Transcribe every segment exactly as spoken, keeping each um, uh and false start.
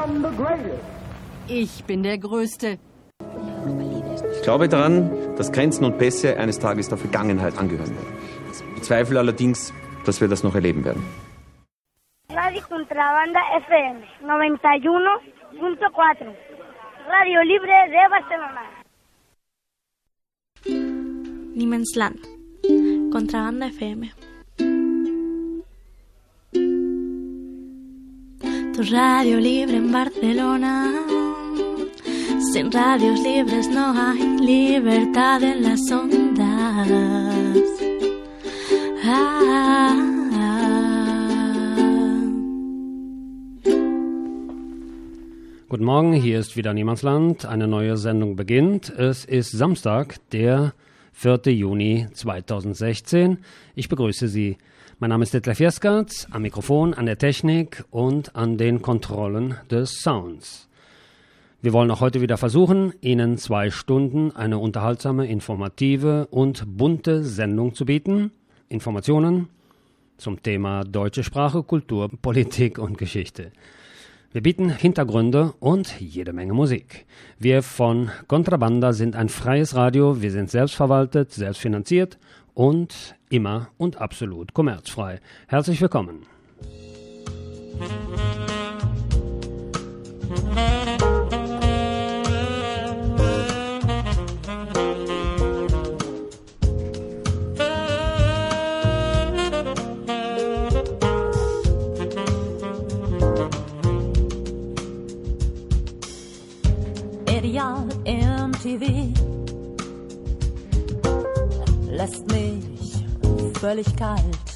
am the greatest. Ich bin der Größte. Ich glaube daran, dass Grenzen und Pässe eines Tages der Vergangenheit angehören werden. Ich bezweifle allerdings, dass wir das noch erleben werden. Radio Contrabanda F M noventa y uno punto cuatro. Radio Libre de Barcelona. Niemandsland. Contrabanda F M. Tu radio libre en Barcelona. Sin radios libres no hay libertad en las ondas. Ah, ah. Guten Morgen, hier ist wieder Niemandsland. Eine neue Sendung beginnt. Es ist Samstag, der vierter Juni zweitausendsechzehn. Ich begrüße Sie. Mein Name ist Detlef Jeskertz, am Mikrofon, an der Technik und an den Kontrollen des Sounds. Wir wollen auch heute wieder versuchen, Ihnen zwei Stunden eine unterhaltsame, informative und bunte Sendung zu bieten. Informationen zum Thema deutsche Sprache, Kultur, Politik und Geschichte. Wir bieten Hintergründe und jede Menge Musik. Wir von Contrabanda sind ein freies Radio, wir sind selbstverwaltet, selbstfinanziert und immer und absolut kommerzfrei. Herzlich willkommen. Ideal M T V lässt mich völlig kalt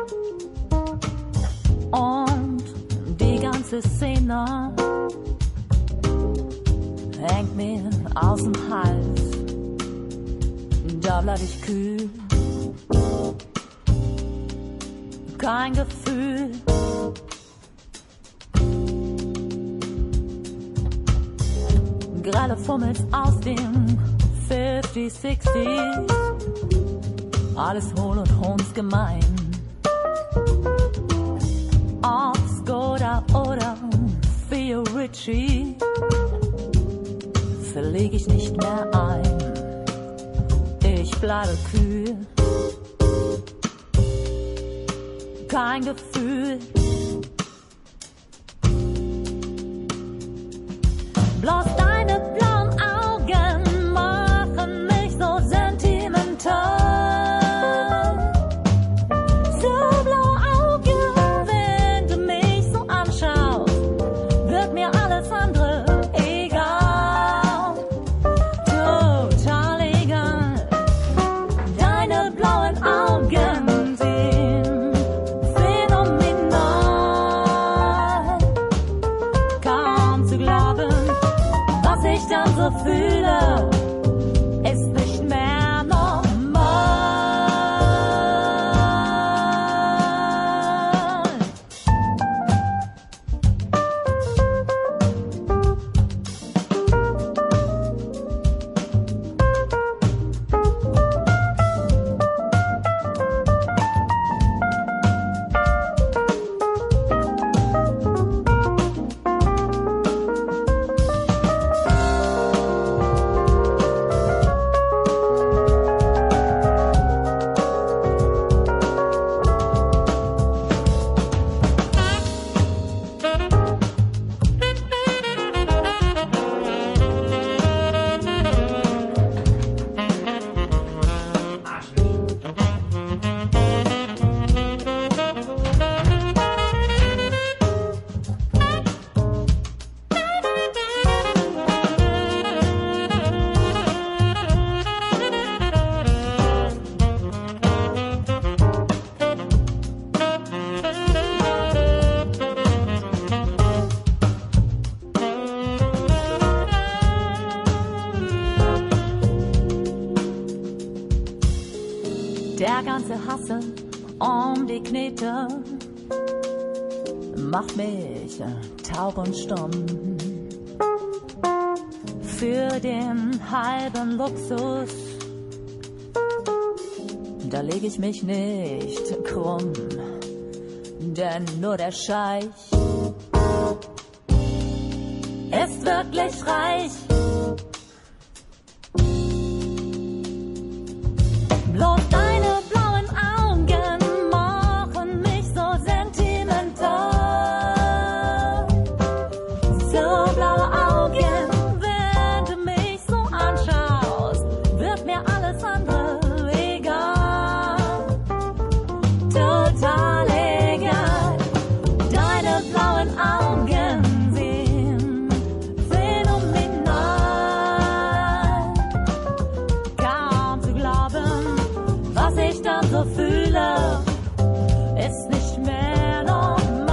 und die ganze Szene hängt mir aus dem Hals. Da bleib ich kühl, kein Gefühl. Grelle Fummels aus dem fünfzig, sechzig, alles hohl und hundsgemein. Ob Skoda oder Theo Ritchie verleg ich nicht mehr ein. Ich bleibe kühl, kein Gefühl. Bloß deine blauen Augen machen mich so sentimental. So blaue Augen, wenn du mich so anschaust, wird mir alles andere egal. Total egal. Deine blauen Augen sind phänomenal. Kaum zu glauben, was ich dann so fühle, ist nicht mehr normal. Der ganze Hassel um die Knete macht mich taub und stumm. Für den halben Luxus, da leg ich mich nicht krumm, denn nur der Scheich ist wirklich reich. Bloß deine blauen Augen machen mich so sentimental. So blaue Augen, wenn du mich so anschaust, wird mir alles andere egal. Total egal. Deine blauen Augen sind phänomenal. Kaum zu glauben, was ich dann so fühle, ist nicht mehr normal.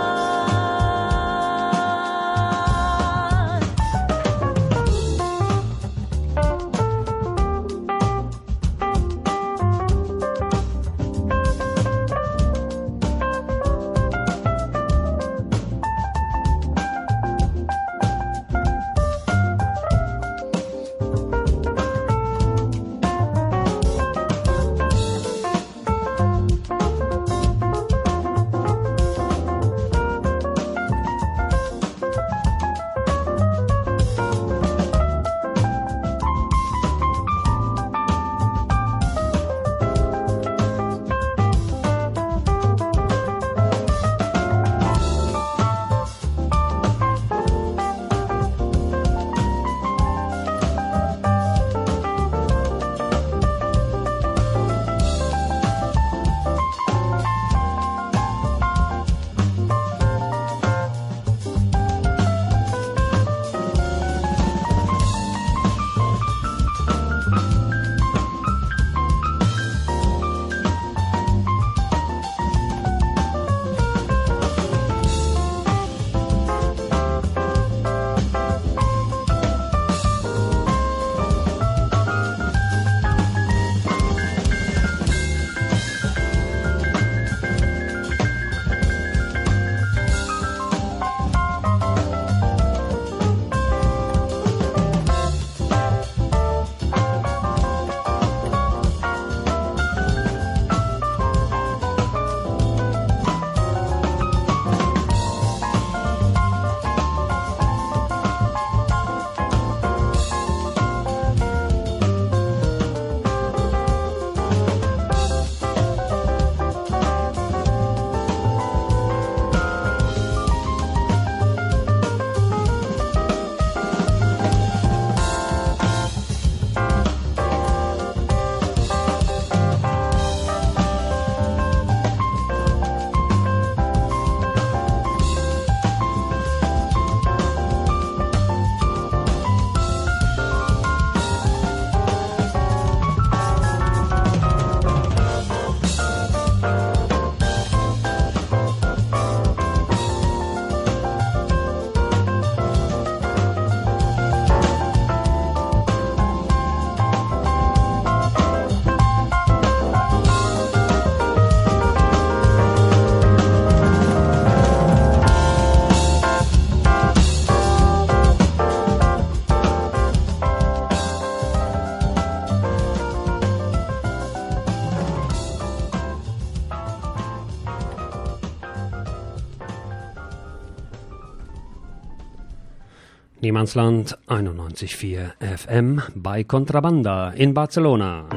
Niemandsland einundneunzig Komma vier F M bei Contrabanda in Barcelona.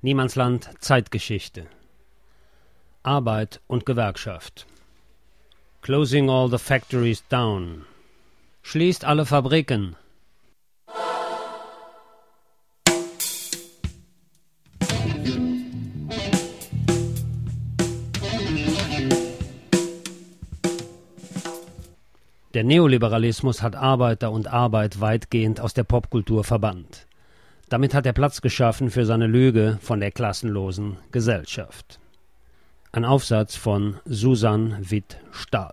Niemandsland Zeitgeschichte. Arbeit und Gewerkschaft. Closing all the factories down. Schließt alle Fabriken. Der Neoliberalismus hat Arbeiter und Arbeit weitgehend aus der Popkultur verbannt. Damit hat er Platz geschaffen für seine Lüge von der klassenlosen Gesellschaft. Ein Aufsatz von Susan Witt-Stahl.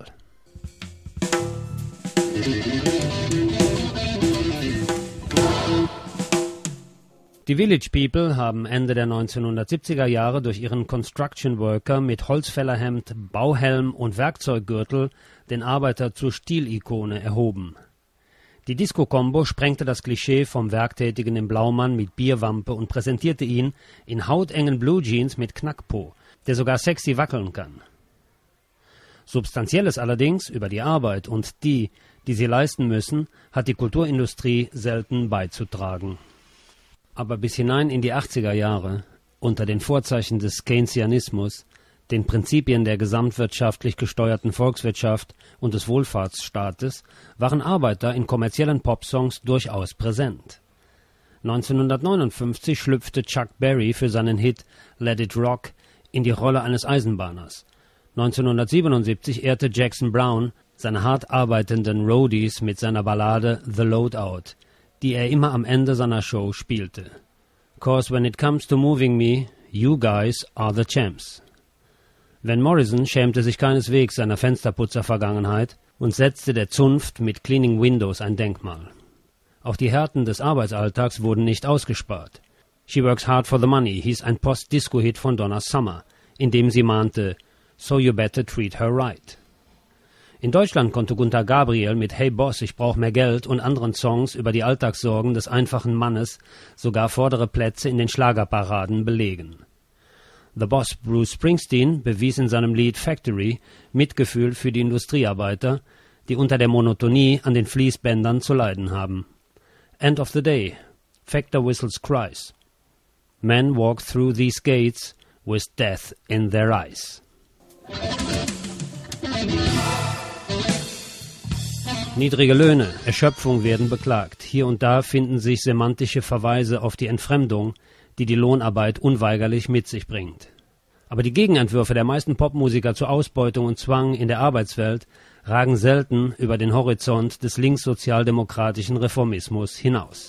Die Village People haben Ende der neunzehnhundertsiebziger Jahre durch ihren Construction Worker mit Holzfällerhemd, Bauhelm und Werkzeuggürtel den Arbeiter zur Stilikone erhoben. Die Disco-Kombo sprengte das Klischee vom Werktätigen im Blaumann mit Bierwampe und präsentierte ihn in hautengen Blue Jeans mit Knackpo, der sogar sexy wackeln kann. Substanzielles allerdings über die Arbeit und die, die sie leisten müssen, hat die Kulturindustrie selten beizutragen. Aber bis hinein in die achtziger Jahre, unter den Vorzeichen des Keynesianismus, den Prinzipien der gesamtwirtschaftlich gesteuerten Volkswirtschaft und des Wohlfahrtsstaates, waren Arbeiter in kommerziellen Popsongs durchaus präsent. neunzehnhundertneunundfünfzig schlüpfte Chuck Berry für seinen Hit Let It Rock in die Rolle eines Eisenbahners. neunzehnhundertsiebenundsiebzig ehrte Jackson Browne seine hart arbeitenden Roadies mit seiner Ballade The Loadout, die er immer am Ende seiner Show spielte. "'Cause when it comes to moving me, you guys are the champs." Van Morrison schämte sich keineswegs seiner Fensterputzer-Vergangenheit und setzte der Zunft mit Cleaning Windows ein Denkmal. Auch die Härten des Arbeitsalltags wurden nicht ausgespart. She Works Hard for the Money hieß ein Post-Disco-Hit von Donna Summer, in dem sie mahnte, "So you better treat her right." In Deutschland konnte Gunter Gabriel mit "Hey Boss, ich brauch mehr Geld" und anderen Songs über die Alltagssorgen des einfachen Mannes sogar vordere Plätze in den Schlagerparaden belegen. The Boss Bruce Springsteen bewies in seinem Lied Factory Mitgefühl für die Industriearbeiter, die unter der Monotonie an den Fließbändern zu leiden haben. End of the day. Factor whistles cries. Men walk through these gates with death in their eyes. Niedrige Löhne, Erschöpfung werden beklagt. Hier und da finden sich semantische Verweise auf die Entfremdung, die die Lohnarbeit unweigerlich mit sich bringt. Aber die Gegenentwürfe der meisten Popmusiker zur Ausbeutung und Zwang in der Arbeitswelt ragen selten über den Horizont des linkssozialdemokratischen Reformismus hinaus.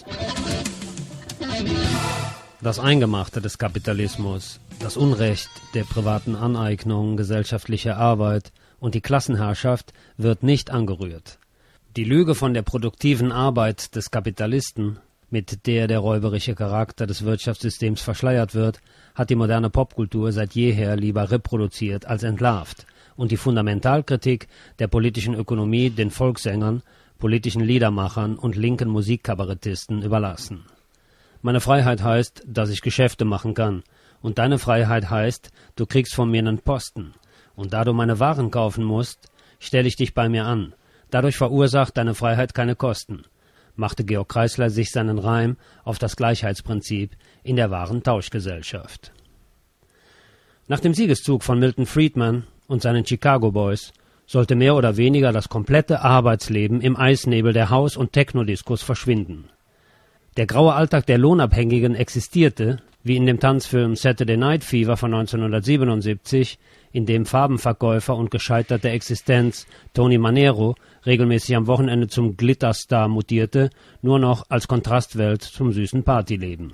Das Eingemachte des Kapitalismus, das Unrecht der privaten Aneignung gesellschaftlicher Arbeit und die Klassenherrschaft wird nicht angerührt. Die Lüge von der produktiven Arbeit des Kapitalisten, mit der der räuberische Charakter des Wirtschaftssystems verschleiert wird, hat die moderne Popkultur seit jeher lieber reproduziert als entlarvt und die Fundamentalkritik der politischen Ökonomie den Volkssängern, politischen Liedermachern und linken Musikkabarettisten überlassen. Meine Freiheit heißt, dass ich Geschäfte machen kann, und deine Freiheit heißt, du kriegst von mir einen Posten, und da du meine Waren kaufen musst, stelle ich dich bei mir an. Dadurch verursacht deine Freiheit keine Kosten, machte Georg Kreisler sich seinen Reim auf das Gleichheitsprinzip in der wahren Tauschgesellschaft. Nach dem Siegeszug von Milton Friedman und seinen Chicago Boys sollte mehr oder weniger das komplette Arbeitsleben im Eisnebel der Haus- und Technodiskos verschwinden. Der graue Alltag der Lohnabhängigen existierte, wie in dem Tanzfilm Saturday Night Fever von neunzehnhundertsiebenundsiebzig, in dem Farbenverkäufer und gescheiterte Existenz Tony Manero regelmäßig am Wochenende zum Glitterstar mutierte, nur noch als Kontrastwelt zum süßen Partyleben.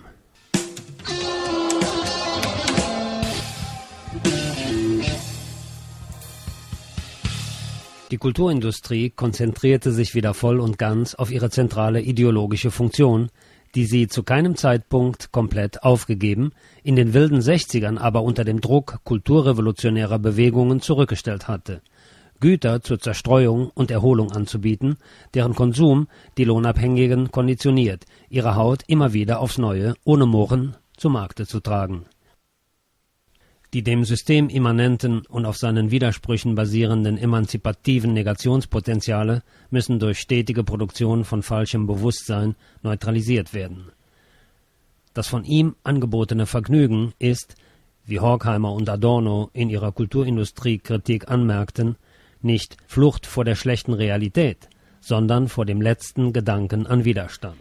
Die Kulturindustrie konzentrierte sich wieder voll und ganz auf ihre zentrale ideologische Funktion, die sie zu keinem Zeitpunkt komplett aufgegeben, in den wilden Sechzigern aber unter dem Druck kulturrevolutionärer Bewegungen zurückgestellt hatte, Güter zur Zerstreuung und Erholung anzubieten, deren Konsum die Lohnabhängigen konditioniert, ihre Haut immer wieder aufs Neue, ohne Murren, zu Markte zu tragen. Die dem System immanenten und auf seinen Widersprüchen basierenden emanzipativen Negationspotenziale müssen durch stetige Produktion von falschem Bewusstsein neutralisiert werden. Das von ihm angebotene Vergnügen ist, wie Horkheimer und Adorno in ihrer Kulturindustriekritik anmerkten, nicht Flucht vor der schlechten Realität, sondern vor dem letzten Gedanken an Widerstand.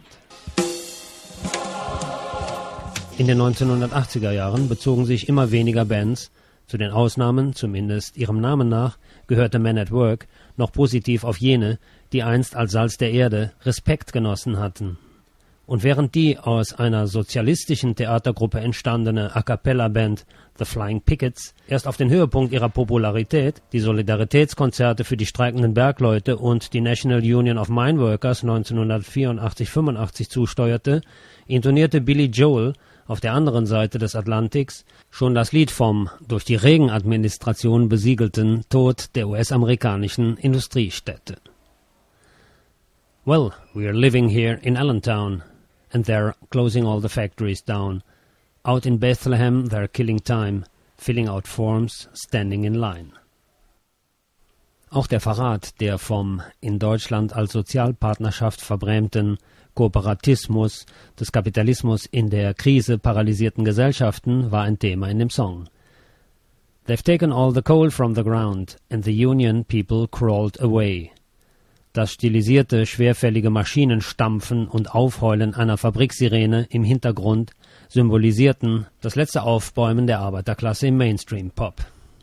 In den neunzehnhundertachtziger Jahren bezogen sich immer weniger Bands, zu den Ausnahmen, zumindest ihrem Namen nach, gehörte Men at Work, noch positiv auf jene, die einst als Salz der Erde Respekt genossen hatten. Und während die aus einer sozialistischen Theatergruppe entstandene A-cappella-Band The Flying Pickets erst auf den Höhepunkt ihrer Popularität, die Solidaritätskonzerte für die streikenden Bergleute und die National Union of Mine Workers neunzehnhundertvierundachtzig fünfundachtzig zusteuerte, intonierte Billy Joel auf der anderen Seite des Atlantiks schon das Lied vom durch die Reagan-Administration besiegelten Tod der U S-amerikanischen Industriestädte. Well, we're living here in Allentown, and they're closing all the factories down. Out in Bethlehem they're killing time, filling out forms, standing in line. Auch der Verrat der vom in Deutschland als Sozialpartnerschaft verbrämten Kooperatismus des Kapitalismus in der Krise paralysierten Gesellschaften war ein Thema in dem Song. They've taken all the coal from the ground and the union people crawled away. Das stilisierte, schwerfällige Maschinenstampfen und Aufheulen einer Fabriksirene im Hintergrund symbolisierten das letzte Aufbäumen der Arbeiterklasse im Mainstream-Pop.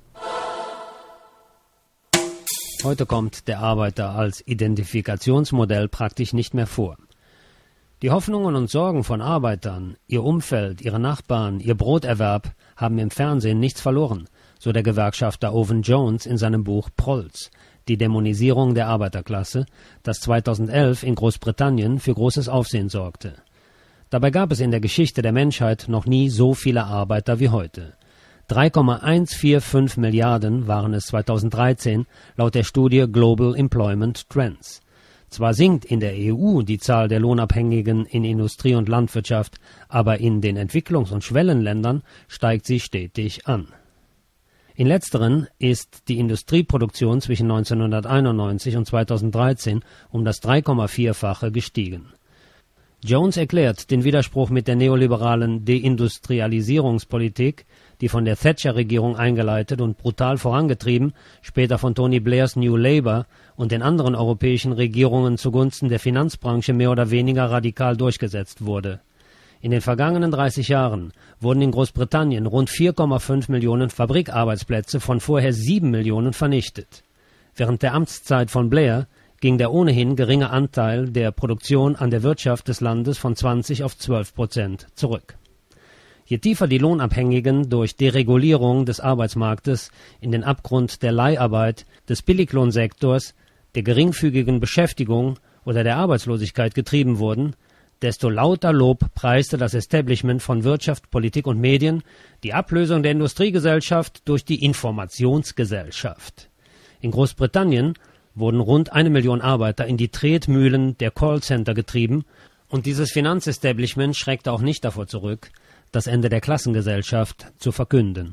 Heute kommt der Arbeiter als Identifikationsmodell praktisch nicht mehr vor. Die Hoffnungen und Sorgen von Arbeitern, ihr Umfeld, ihre Nachbarn, ihr Broterwerb haben im Fernsehen nichts verloren, so der Gewerkschafter Owen Jones in seinem Buch Prolls, die Dämonisierung der Arbeiterklasse, das zweitausendelf in Großbritannien für großes Aufsehen sorgte. Dabei gab es in der Geschichte der Menschheit noch nie so viele Arbeiter wie heute. drei Komma hundertfünfundvierzig Milliarden waren es zweitausenddreizehn laut der Studie Global Employment Trends. Zwar sinkt in der E U die Zahl der Lohnabhängigen in Industrie und Landwirtschaft, aber in den Entwicklungs- und Schwellenländern steigt sie stetig an. In letzteren ist die Industrieproduktion zwischen neunzehnhunderteinundneunzig und zweitausenddreizehn um das drei Komma vier-fache gestiegen. Jones erklärt den Widerspruch mit der neoliberalen Deindustrialisierungspolitik, die von der Thatcher-Regierung eingeleitet und brutal vorangetrieben, später von Tony Blairs New Labour und den anderen europäischen Regierungen zugunsten der Finanzbranche mehr oder weniger radikal durchgesetzt wurde. In den vergangenen dreißig Jahren wurden in Großbritannien rund vier Komma fünf Millionen Fabrikarbeitsplätze von vorher sieben Millionen vernichtet. Während der Amtszeit von Blair ging der ohnehin geringe Anteil der Produktion an der Wirtschaft des Landes von zwanzig auf zwölf Prozent zurück. Je tiefer die Lohnabhängigen durch Deregulierung des Arbeitsmarktes in den Abgrund der Leiharbeit, des Billiglohnsektors, der geringfügigen Beschäftigung oder der Arbeitslosigkeit getrieben wurden, desto lauter Lob preiste das Establishment von Wirtschaft, Politik und Medien die Ablösung der Industriegesellschaft durch die Informationsgesellschaft. In Großbritannien wurden rund eine Million Arbeiter in die Tretmühlen der Callcenter getrieben, und dieses Finanzestablishment schreckte auch nicht davor zurück, das Ende der Klassengesellschaft zu verkünden.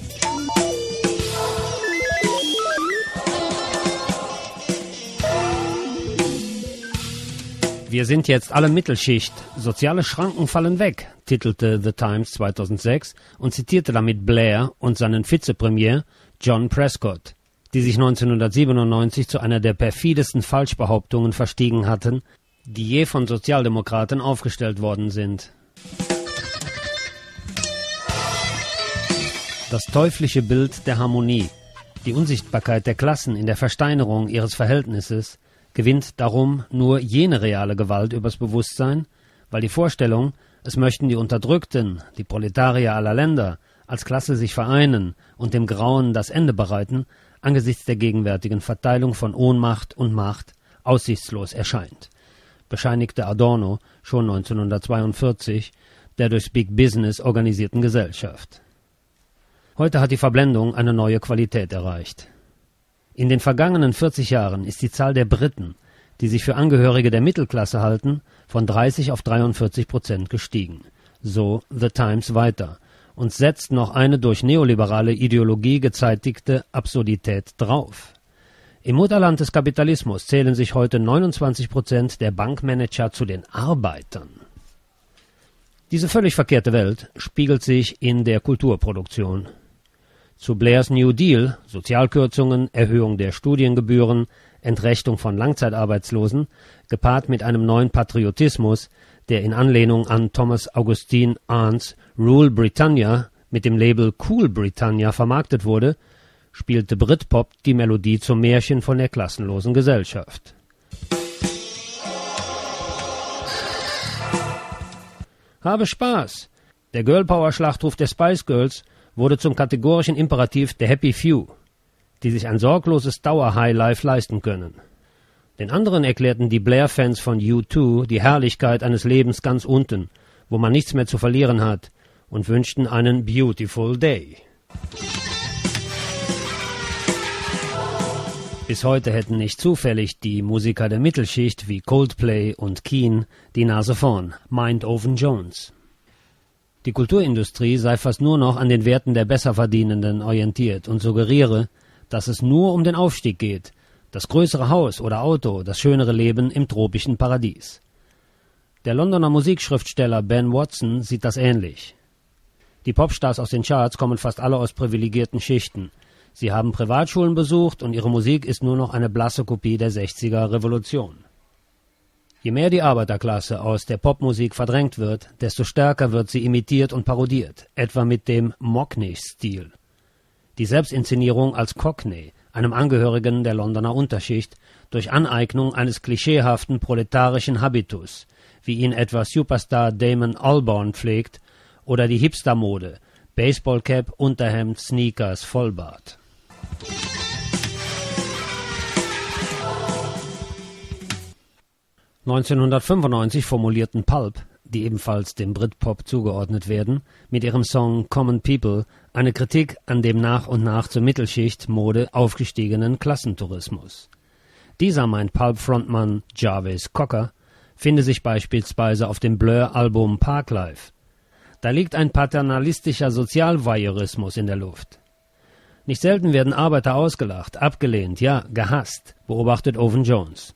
Wir sind jetzt alle Mittelschicht, soziale Schranken fallen weg, titelte The Times zweitausendsechs und zitierte damit Blair und seinen Vizepremier John Prescott, die sich neunzehnhundertsiebenundneunzig zu einer der perfidesten Falschbehauptungen verstiegen hatten, die je von Sozialdemokraten aufgestellt worden sind. Das teuflische Bild der Harmonie, die Unsichtbarkeit der Klassen in der Versteinerung ihres Verhältnisses, gewinnt darum nur jene reale Gewalt übers Bewusstsein, weil die Vorstellung, es möchten die Unterdrückten, die Proletarier aller Länder, als Klasse sich vereinen und dem Grauen das Ende bereiten, angesichts der gegenwärtigen Verteilung von Ohnmacht und Macht aussichtslos erscheint, bescheinigte Adorno schon neunzehnhundertzweiundvierzig der durchs Big Business organisierten Gesellschaft. Heute hat die Verblendung eine neue Qualität erreicht. In den vergangenen vierzig Jahren ist die Zahl der Briten, die sich für Angehörige der Mittelklasse halten, von dreißig auf dreiundvierzig Prozent gestiegen. So The Times weiter und setzt noch eine durch neoliberale Ideologie gezeitigte Absurdität drauf. Im Mutterland des Kapitalismus zählen sich heute neunundzwanzig Prozent der Bankmanager zu den Arbeitern. Diese völlig verkehrte Welt spiegelt sich in der Kulturproduktion. Zu Blairs New Deal, Sozialkürzungen, Erhöhung der Studiengebühren, Entrechtung von Langzeitarbeitslosen, gepaart mit einem neuen Patriotismus, der in Anlehnung an Thomas Augustine Arndts Rule Britannia mit dem Label Cool Britannia vermarktet wurde, spielte Britpop die Melodie zum Märchen von der klassenlosen Gesellschaft. Habe Spaß! Der Girlpower-Schlachtruf der Spice Girls wurde zum kategorischen Imperativ der Happy Few, die sich ein sorgloses Dauer-Highlife leisten können. Den anderen erklärten die Blair-Fans von U zwei die Herrlichkeit eines Lebens ganz unten, wo man nichts mehr zu verlieren hat, und wünschten einen Beautiful Day. Bis heute hätten nicht zufällig die Musiker der Mittelschicht wie Coldplay und Keane die Nase vorn, meint Owen Jones. Die Kulturindustrie sei fast nur noch an den Werten der Besserverdienenden orientiert und suggeriere, dass es nur um den Aufstieg geht, das größere Haus oder Auto, das schönere Leben im tropischen Paradies. Der Londoner Musikschriftsteller Ben Watson sieht das ähnlich. Die Popstars aus den Charts kommen fast alle aus privilegierten Schichten. Sie haben Privatschulen besucht und ihre Musik ist nur noch eine blasse Kopie der sechziger Revolution. Je mehr die Arbeiterklasse aus der Popmusik verdrängt wird, desto stärker wird sie imitiert und parodiert, etwa mit dem Mockney-Stil. Die Selbstinszenierung als Cockney, einem Angehörigen der Londoner Unterschicht, durch Aneignung eines klischeehaften proletarischen Habitus, wie ihn etwa Superstar Damon Albarn pflegt, oder die Hipster-Mode, Baseballcap, Unterhemd, Sneakers, Vollbart. neunzehnhundertfünfundneunzig formulierten Pulp, die ebenfalls dem Britpop zugeordnet werden, mit ihrem Song Common People eine Kritik an dem nach und nach zur Mittelschicht-Mode aufgestiegenen Klassentourismus. Dieser, meint Pulp-Frontmann Jarvis Cocker, finde sich beispielsweise auf dem Blur-Album Parklife. Da liegt ein paternalistischer Sozialvoyeurismus in der Luft. Nicht selten werden Arbeiter ausgelacht, abgelehnt, ja, gehasst, beobachtet Owen Jones.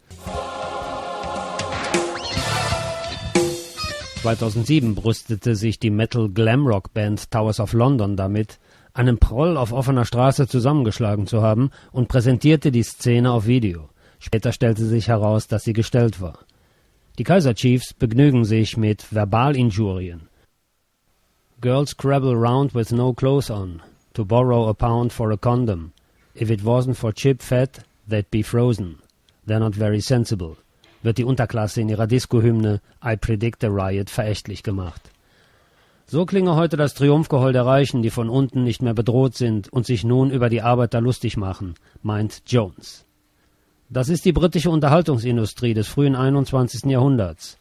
zweitausendsieben brüstete sich die Metal-Glamrock-Band Towers of London damit, einen Proll auf offener Straße zusammengeschlagen zu haben und präsentierte die Szene auf Video. Später stellte sich heraus, dass sie gestellt war. Die Kaiser Chiefs begnügen sich mit Verbalinjurien. Girls scrabble round with no clothes on, to borrow a pound for a condom. If it wasn't for chip fat, they'd be frozen. They're not very sensible. Wird die Unterklasse in ihrer Disco-Hymne I Predict a Riot verächtlich gemacht. So klinge heute das Triumphgeheul der Reichen, die von unten nicht mehr bedroht sind und sich nun über die Arbeiter lustig machen, meint Jones. Das ist die britische Unterhaltungsindustrie des frühen einundzwanzigsten Jahrhunderts.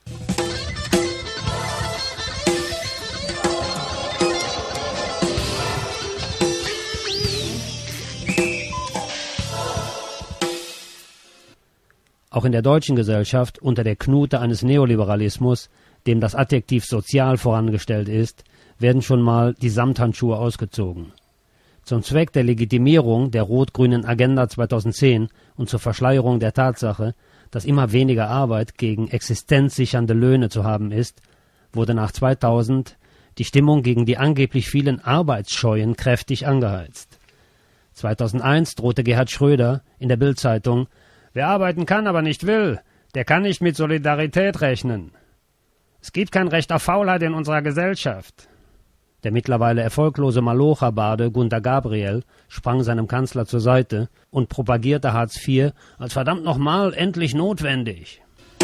Auch in der deutschen Gesellschaft, unter der Knute eines Neoliberalismus, dem das Adjektiv sozial vorangestellt ist, werden schon mal die Samthandschuhe ausgezogen. Zum Zweck der Legitimierung der rot-grünen Agenda zweitausendzehn und zur Verschleierung der Tatsache, dass immer weniger Arbeit gegen existenzsichernde Löhne zu haben ist, wurde nach zweitausend die Stimmung gegen die angeblich vielen Arbeitsscheuen kräftig angeheizt. zweitausendeins drohte Gerhard Schröder in der Bild-Zeitung: Wer arbeiten kann, aber nicht will, der kann nicht mit Solidarität rechnen. Es gibt kein Recht auf Faulheit in unserer Gesellschaft. Der mittlerweile erfolglose Malocha-Bade Gunter Gabriel sprang seinem Kanzler zur Seite und propagierte Hartz vier als verdammt nochmal endlich notwendig.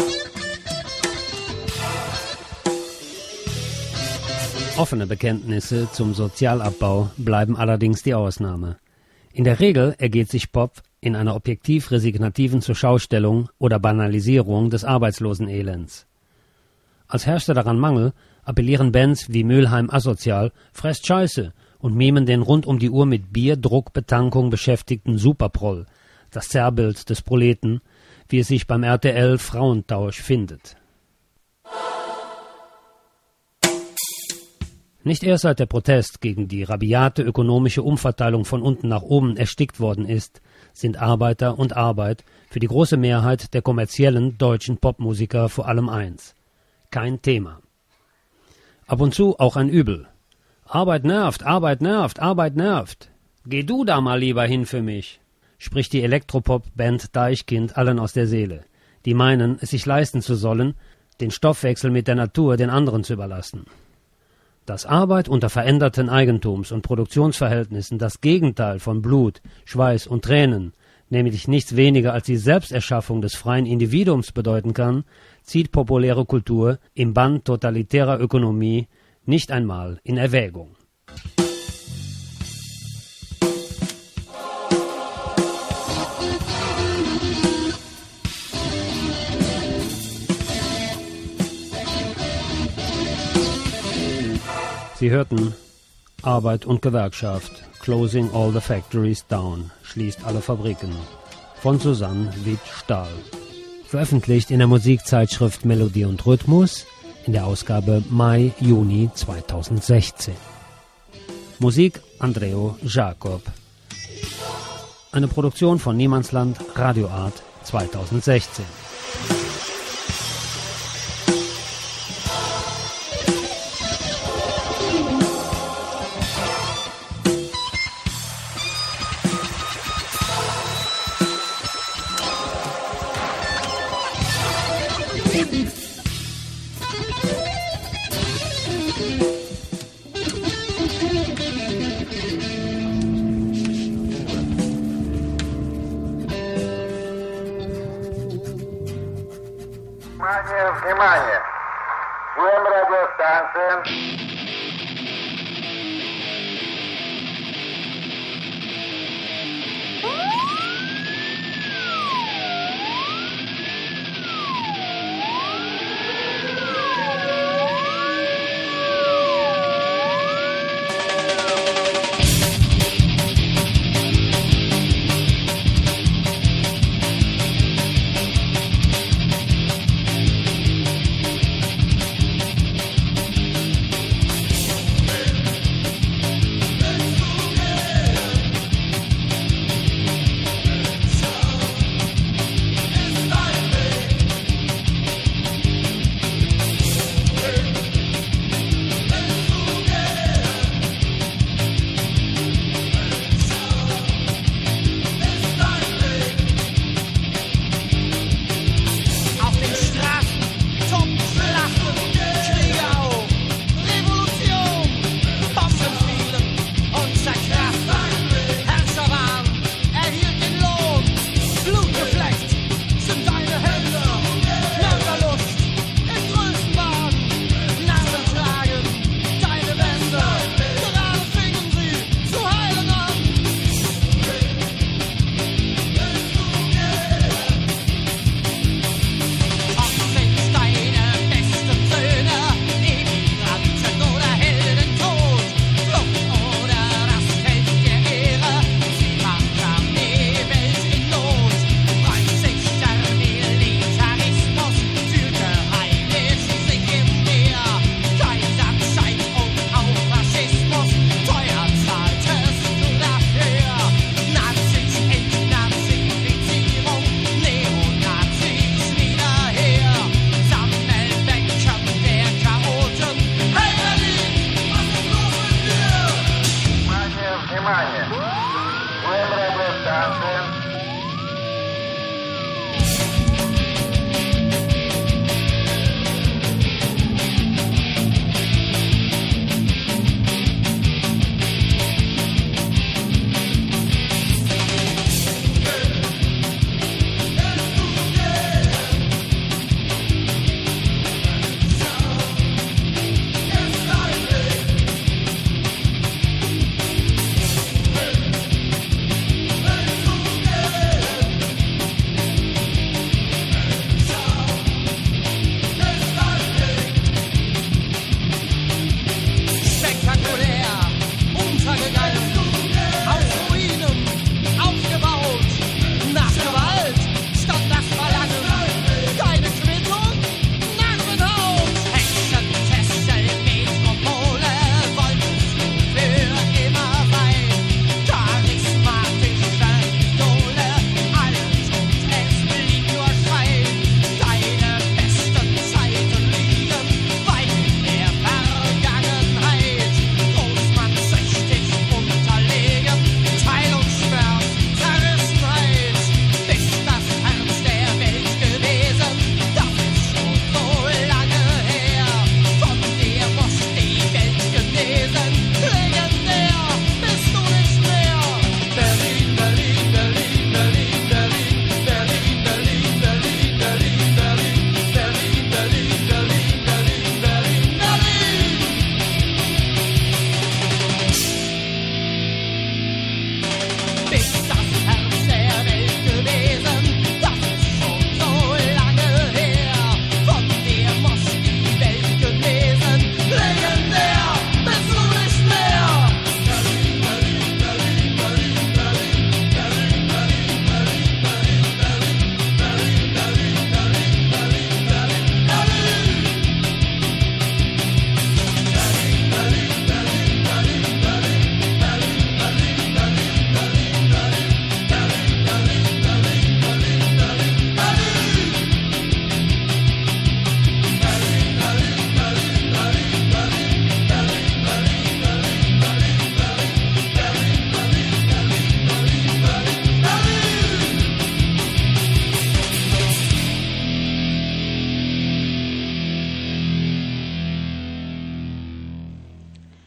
Offene Bekenntnisse zum Sozialabbau bleiben allerdings die Ausnahme. In der Regel ergeht sich Pop in einer objektiv resignativen Zurschaustellung oder Banalisierung des Arbeitslosenelends. Als herrschte daran Mangel, appellieren Bands wie Mülheim Asozial, Fresst Scheiße und mimen den rund um die Uhr mit Bierdruckbetankung beschäftigten Superproll, das Zerrbild des Proleten, wie es sich beim R T L Frauentausch findet. Nicht erst seit der Protest gegen die rabiate ökonomische Umverteilung von unten nach oben erstickt worden ist, sind Arbeiter und Arbeit für die große Mehrheit der kommerziellen deutschen Popmusiker vor allem eins: kein Thema. Ab und zu auch ein Übel. Arbeit nervt, Arbeit nervt, Arbeit nervt. Geh du da mal lieber hin für mich, spricht die Elektropop-Band Deichkind allen aus der Seele, die meinen, es sich leisten zu sollen, den Stoffwechsel mit der Natur den anderen zu überlassen. Dass Arbeit unter veränderten Eigentums- und Produktionsverhältnissen das Gegenteil von Blut, Schweiß und Tränen, nämlich nichts weniger als die Selbsterschaffung des freien Individuums bedeuten kann, zieht populäre Kultur im Bann totalitärer Ökonomie nicht einmal in Erwägung. Sie hörten Arbeit und Gewerkschaft, Closing All the Factories Down, schließt alle Fabriken, von Susanne Witt-Stahl. Veröffentlicht in der Musikzeitschrift Melodie und Rhythmus in der Ausgabe Mai-Juni zweitausendsechzehn. Musik Andreo Jacob. Eine Produktion von Niemandsland Radio Art zweitausendsechzehn. Внимание, внимание! Всем радиостанциям.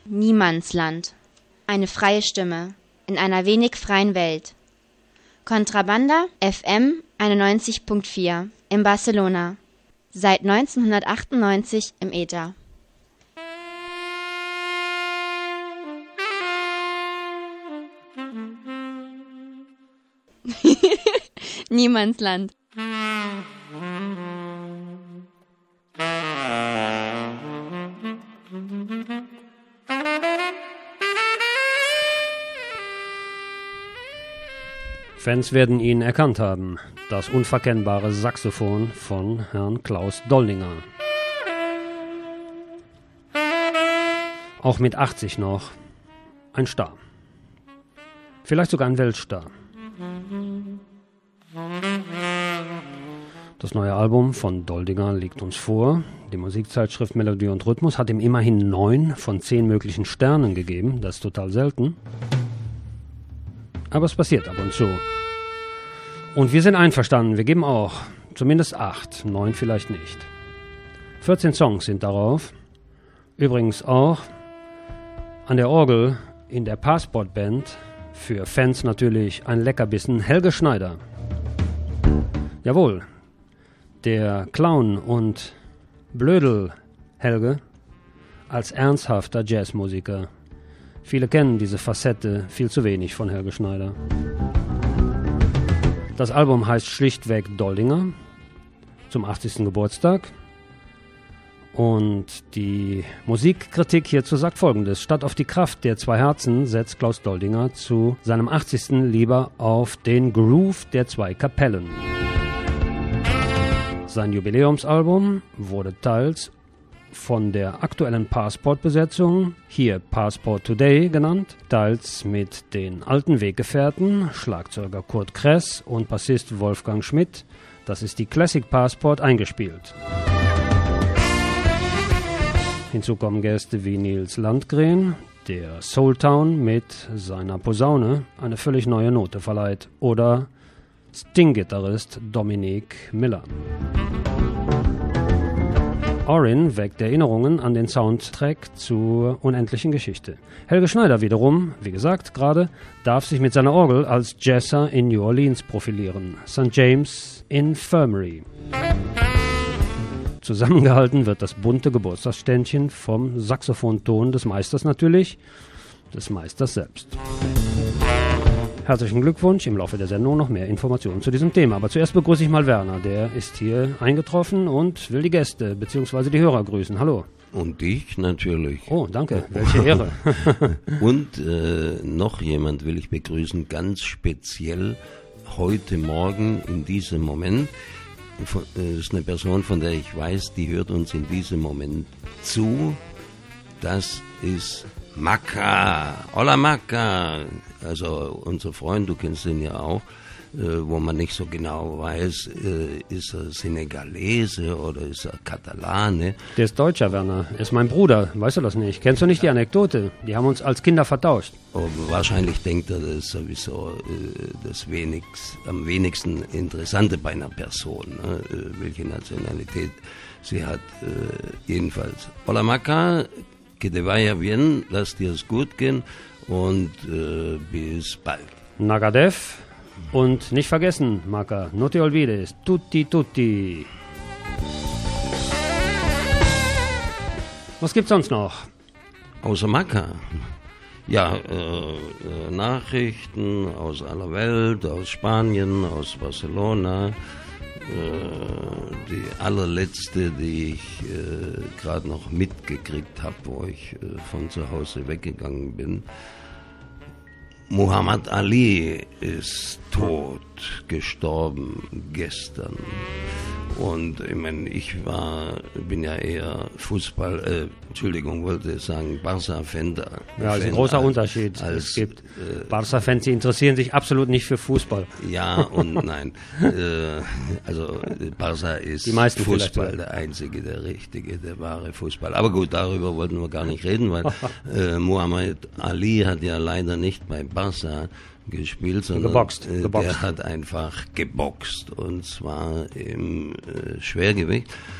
Niemandsland. Eine freie Stimme in einer wenig freien Welt. Contrabanda F M einundneunzig Komma vier in Barcelona. Seit neunzehnhundertachtundneunzig im Äther. Niemandsland. Fans werden ihn erkannt haben. Das unverkennbare Saxophon von Herrn Klaus Doldinger. Auch mit achtzig noch ein Star. Vielleicht sogar ein Weltstar. Das neue Album von Doldinger liegt uns vor. Die Musikzeitschrift Melodie und Rhythmus hat ihm immerhin neun von zehn möglichen Sternen gegeben. Das ist total selten. Aber es passiert ab und zu. Und wir sind einverstanden. Wir geben auch zumindest acht, neun vielleicht nicht. vierzehn Songs sind darauf. Übrigens auch an der Orgel in der Passport-Band. Für Fans natürlich ein Leckerbissen. Helge Schneider. Jawohl. Der Clown und Blödel Helge als ernsthafter Jazzmusiker. Viele kennen diese Facette viel zu wenig von Helge Schneider. Das Album heißt schlichtweg Doldinger zum achtzigsten Geburtstag. Und die Musikkritik hierzu sagt Folgendes. Statt auf die Kraft der zwei Herzen setzt Klaus Doldinger zu seinem achtzigsten lieber auf den Groove der zwei Kapellen. Sein Jubiläumsalbum wurde teils von der aktuellen Passport-Besetzung, hier Passport Today genannt, teils mit den alten Weggefährten, Schlagzeuger Kurt Kress und Bassist Wolfgang Schmidt, das ist die Classic Passport, eingespielt. Hinzu kommen Gäste wie Nils Landgren, der Soultown mit seiner Posaune eine völlig neue Note verleiht, oder Sting-Gitarrist Dominic Miller. Orin weckt Erinnerungen an den Soundtrack zur unendlichen Geschichte. Helge Schneider wiederum, wie gesagt gerade, darf sich mit seiner Orgel als Jazzer in New Orleans profilieren. Sankt James Infirmary. Zusammengehalten wird das bunte Geburtstagsständchen vom Saxophonton des Meisters natürlich, des Meisters selbst. Herzlichen Glückwunsch, im Laufe der Sendung noch mehr Informationen zu diesem Thema. Aber zuerst begrüße ich mal Werner, der ist hier eingetroffen und will die Gäste bzw. die Hörer grüßen. Hallo. Und dich natürlich. Oh, danke, welche Ehre. Und äh, noch jemand will ich begrüßen, ganz speziell heute Morgen in diesem Moment. Das ist eine Person, von der ich weiß, die hört uns in diesem Moment zu. Das ist Maka. Hola Maka. Also unser Freund, du kennst ihn ja auch, äh, wo man nicht so genau weiß, äh, ist er Senegalese oder ist er Katalane. Der ist Deutscher, Werner. Er ist mein Bruder. Weißt du das nicht? Kennst du nicht die Anekdote? Die haben uns als Kinder vertauscht. Oh, wahrscheinlich denkt er, das ist sowieso äh, das wenigst, am wenigsten Interessante bei einer Person, ne? äh, welche Nationalität sie hat. Äh, jedenfalls. Hola Maka, que te vaya bien, lass dir es gut gehen. Und äh, bis bald. Nagadev und nicht vergessen, Maka, no te olvides, tutti tutti. Was gibt's sonst noch? Außer Maka. Ja, äh, Nachrichten aus aller Welt, aus Spanien, aus Barcelona. Äh, die allerletzte, die ich äh, gerade noch mitgekriegt habe, wo ich äh, von zu Hause weggegangen bin. Muhammad Ali ist tot, gestorben gestern. Und ich meine, ich war, bin ja eher Fußball, äh, Entschuldigung, wollte sagen, Barca-Fan. Ja, also ein großer als, Unterschied. Als, es gibt äh, Barca-Fans, die interessieren sich absolut nicht für Fußball. Ja und nein. äh, also Barca ist die meisten Fußball, der einzige, der richtige, der wahre Fußball. Aber gut, darüber wollten wir gar nicht reden, weil äh, Muhammad Ali hat ja leider nicht bei Barca gespielt, sondern geboxt, äh, geboxt. der hat einfach geboxt, und zwar im äh, Schwergewicht.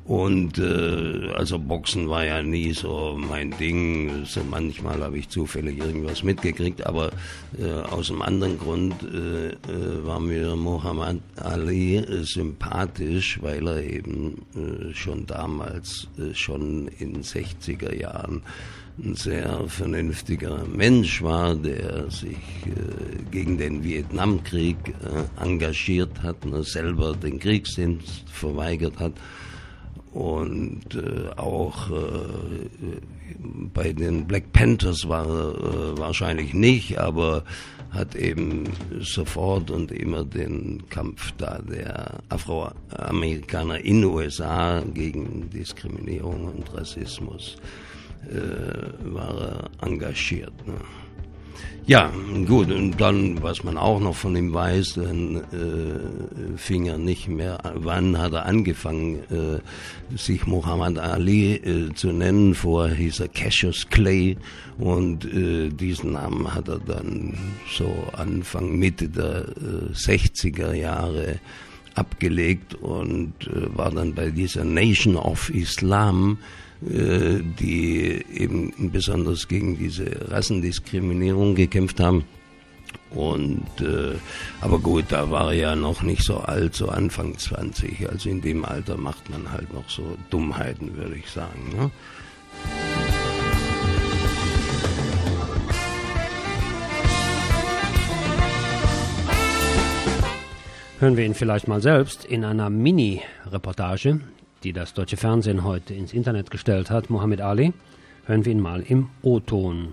Und äh, also Boxen war ja nie so mein Ding. So manchmal habe ich zufällig irgendwas mitgekriegt, aber äh, aus einem anderen Grund äh, äh, war mir Muhammad Ali äh, sympathisch, weil er eben äh, schon damals, äh, schon in sechziger Jahren ein sehr vernünftiger Mensch war, der sich äh, gegen den Vietnamkrieg äh, engagiert hat, ne, selber den Kriegsdienst verweigert hat und äh, auch äh, bei den Black Panthers war er äh, wahrscheinlich nicht, aber hat eben sofort und immer den Kampf da der Afroamerikaner in den U S A gegen Diskriminierung und Rassismus Äh, war er engagiert. Ne? Ja, gut, und dann, was man auch noch von ihm weiß, dann äh, fing er nicht mehr, wann hat er angefangen, äh, sich Muhammad Ali äh, zu nennen, vorher hieß er Cassius Clay und äh, diesen Namen hat er dann so Anfang, Mitte der äh, sechziger Jahre abgelegt und äh, war dann bei dieser Nation of Islam, die eben besonders gegen diese Rassendiskriminierung gekämpft haben. Und äh, aber gut, da war er ja noch nicht so alt, so Anfang zwanzig. Also in dem Alter macht man halt noch so Dummheiten, würde ich sagen. Ne? Hören wir ihn vielleicht mal selbst in einer Mini-Reportage, die das deutsche Fernsehen heute ins Internet gestellt hat, Muhammad Ali. Hören wir ihn mal im O-Ton.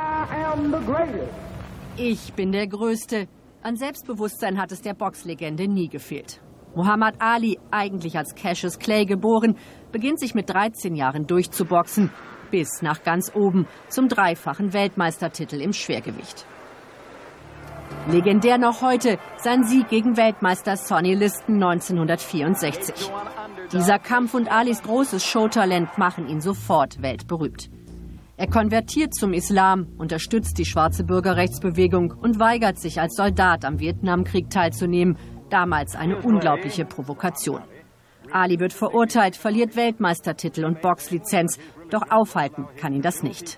Ich bin der Größte. An Selbstbewusstsein hat es der Boxlegende nie gefehlt. Muhammad Ali, eigentlich als Cassius Clay geboren, beginnt sich mit dreizehn Jahren durchzuboxen, bis nach ganz oben zum dreifachen Weltmeistertitel im Schwergewicht. Legendär noch heute sein Sieg gegen Weltmeister Sonny Liston neunzehnhundertvierundsechzig. Dieser Kampf und Alis großes Showtalent machen ihn sofort weltberühmt. Er konvertiert zum Islam, unterstützt die schwarze Bürgerrechtsbewegung und weigert sich als Soldat am Vietnamkrieg teilzunehmen, damals eine unglaubliche Provokation. Ali wird verurteilt, verliert Weltmeistertitel und Boxlizenz, doch aufhalten kann ihn das nicht.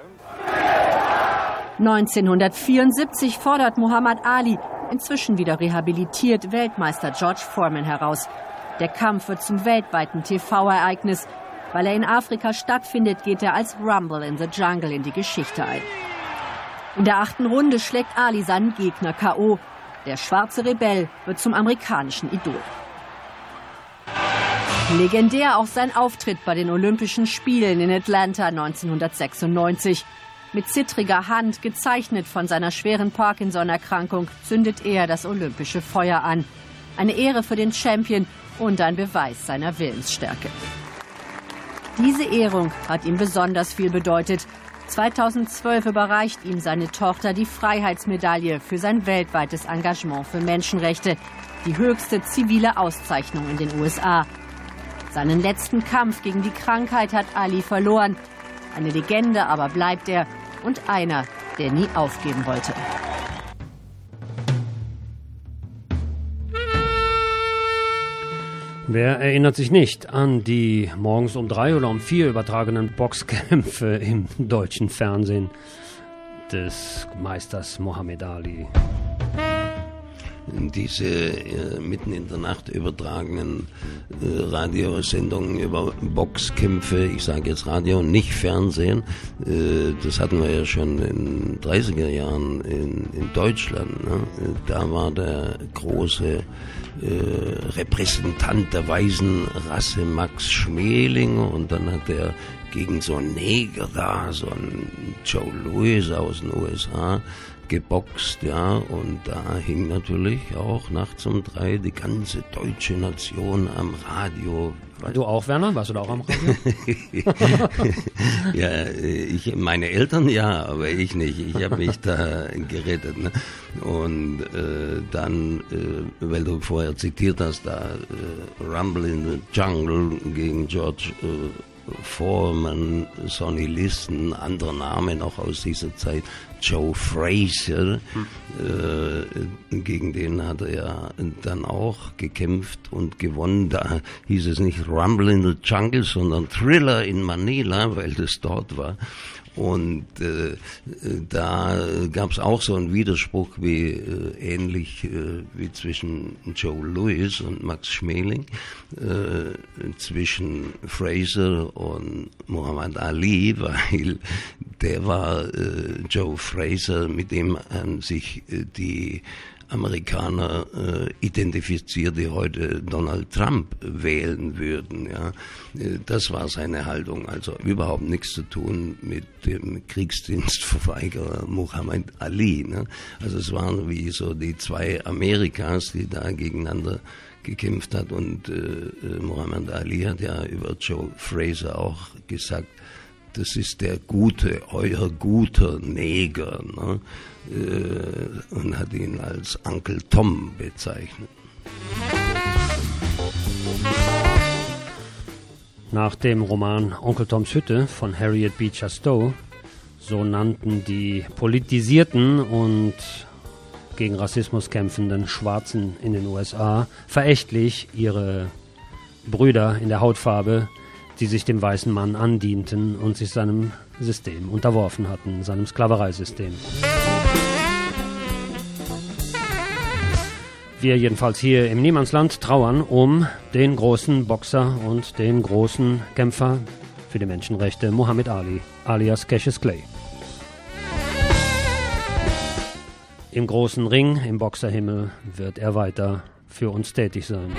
neunzehnhundertvierundsiebzig fordert Muhammad Ali, inzwischen wieder rehabilitiert, Weltmeister George Foreman heraus. Der Kampf wird zum weltweiten T V-Ereignis. Weil er in Afrika stattfindet, geht er als Rumble in the Jungle in die Geschichte ein. In der achten Runde schlägt Ali seinen Gegner K O Der schwarze Rebell wird zum amerikanischen Idol. Legendär auch sein Auftritt bei den Olympischen Spielen in Atlanta neunzehnhundertsechsundneunzig. Mit zittriger Hand, gezeichnet von seiner schweren Parkinson-Erkrankung, zündet er das olympische Feuer an. Eine Ehre für den Champion und ein Beweis seiner Willensstärke. Diese Ehrung hat ihm besonders viel bedeutet. zweitausendzwölf überreicht ihm seine Tochter die Freiheitsmedaille für sein weltweites Engagement für Menschenrechte, die höchste zivile Auszeichnung in den U S A. Seinen letzten Kampf gegen die Krankheit hat Ali verloren. Eine Legende aber bleibt er und einer, der nie aufgeben wollte. Wer erinnert sich nicht an die morgens um drei oder um vier übertragenen Boxkämpfe im deutschen Fernsehen des Meisters Muhammad Ali? Diese äh, mitten in der Nacht übertragenen äh, Radiosendungen über Boxkämpfe, ich sage jetzt Radio, nicht Fernsehen, äh, das hatten wir ja schon in den dreißiger Jahren in, in Deutschland. Ne? Da war der große äh, Repräsentant der weißen Rasse Max Schmeling und dann hat er gegen so einen Neger da, so einen Joe Louis aus den U S A, geboxt, ja, und da hing natürlich auch nachts um drei die ganze deutsche Nation am Radio. Du auch, Werner? Warst du da auch am Radio? Ja, ich, meine Eltern ja, aber ich nicht. Ich habe mich da gerettet. Ne? Und äh, dann, äh, weil du vorher zitiert hast, da äh, Rumble in the Jungle gegen George äh, Foreman, Sonny Liston, anderer Name noch aus dieser Zeit, Joe Frazier, hm. äh, gegen den hat er ja dann auch gekämpft und gewonnen. Da hieß es nicht Rumble in the Jungle, sondern Thriller in Manila, weil das dort war. Und äh, da gab es auch so einen Widerspruch, wie äh, ähnlich äh, wie zwischen Joe Louis und Max Schmeling, äh, zwischen Fraser und Muhammad Ali, weil der war äh, Joe Fraser, mit dem haben sich äh, die Amerikaner äh, identifiziert, die heute Donald Trump wählen würden. Ja, das war seine Haltung. Also überhaupt nichts zu tun mit dem Kriegsdienstverweigerer Muhammad Ali. Ne? Also es waren wie so die zwei Amerikas, die da gegeneinander gekämpft hat. Und äh, Muhammad Ali hat ja über Joe Fraser auch gesagt, das ist der gute, euer guter Neger, ne? äh, und hat ihn als Uncle Tom bezeichnet. Nach dem Roman Onkel Toms Hütte von Harriet Beecher Stowe, so nannten die politisierten und gegen Rassismus kämpfenden Schwarzen in den U S A verächtlich ihre Brüder in der Hautfarbe, die sich dem weißen Mann andienten und sich seinem System unterworfen hatten, seinem Sklavereisystem. Wir jedenfalls hier im Niemandsland trauern um den großen Boxer und den großen Kämpfer für die Menschenrechte Muhammad Ali, alias Cassius Clay. Im großen Ring, im Boxerhimmel, wird er weiter für uns tätig sein.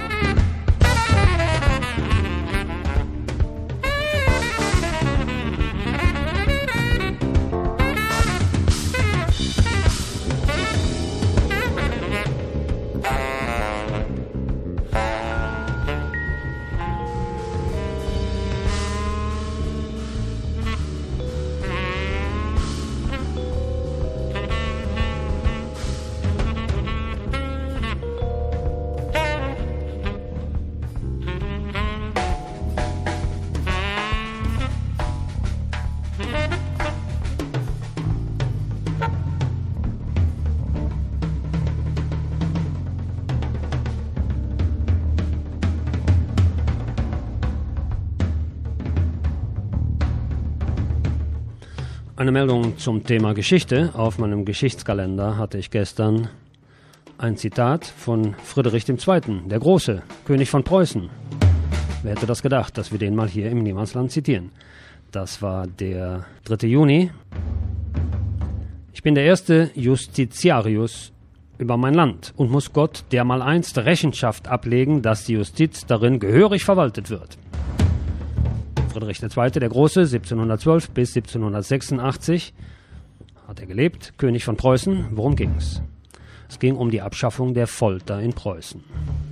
Eine Meldung zum Thema Geschichte. Auf meinem Geschichtskalender hatte ich gestern ein Zitat von Friedrich der Zweite., der Große, König von Preußen. Wer hätte das gedacht, dass wir den mal hier im Niemandsland zitieren? Das war der dritte Juni. Ich bin der erste Justitiarius über mein Land und muss Gott dermaleinst Rechenschaft ablegen, dass die Justiz darin gehörig verwaltet wird. Friedrich der Zweite., der Große, siebzehnhundertzwölf bis siebzehnhundertsechsundachtzig hat er gelebt, König von Preußen. Worum ging's? Es ging um die Abschaffung der Folter in Preußen.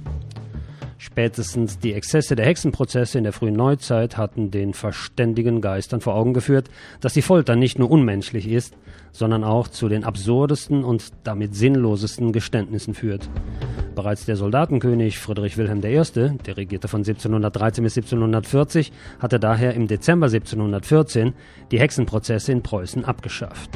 Spätestens die Exzesse der Hexenprozesse in der frühen Neuzeit hatten den verständigen Geistern vor Augen geführt, dass die Folter nicht nur unmenschlich ist, sondern auch zu den absurdesten und damit sinnlosesten Geständnissen führt. Bereits der Soldatenkönig Friedrich Wilhelm der Erste., der regierte von siebzehnhundertdreizehn bis siebzehnhundertvierzig, hatte daher im Dezember siebzehnhundertvierzehn die Hexenprozesse in Preußen abgeschafft.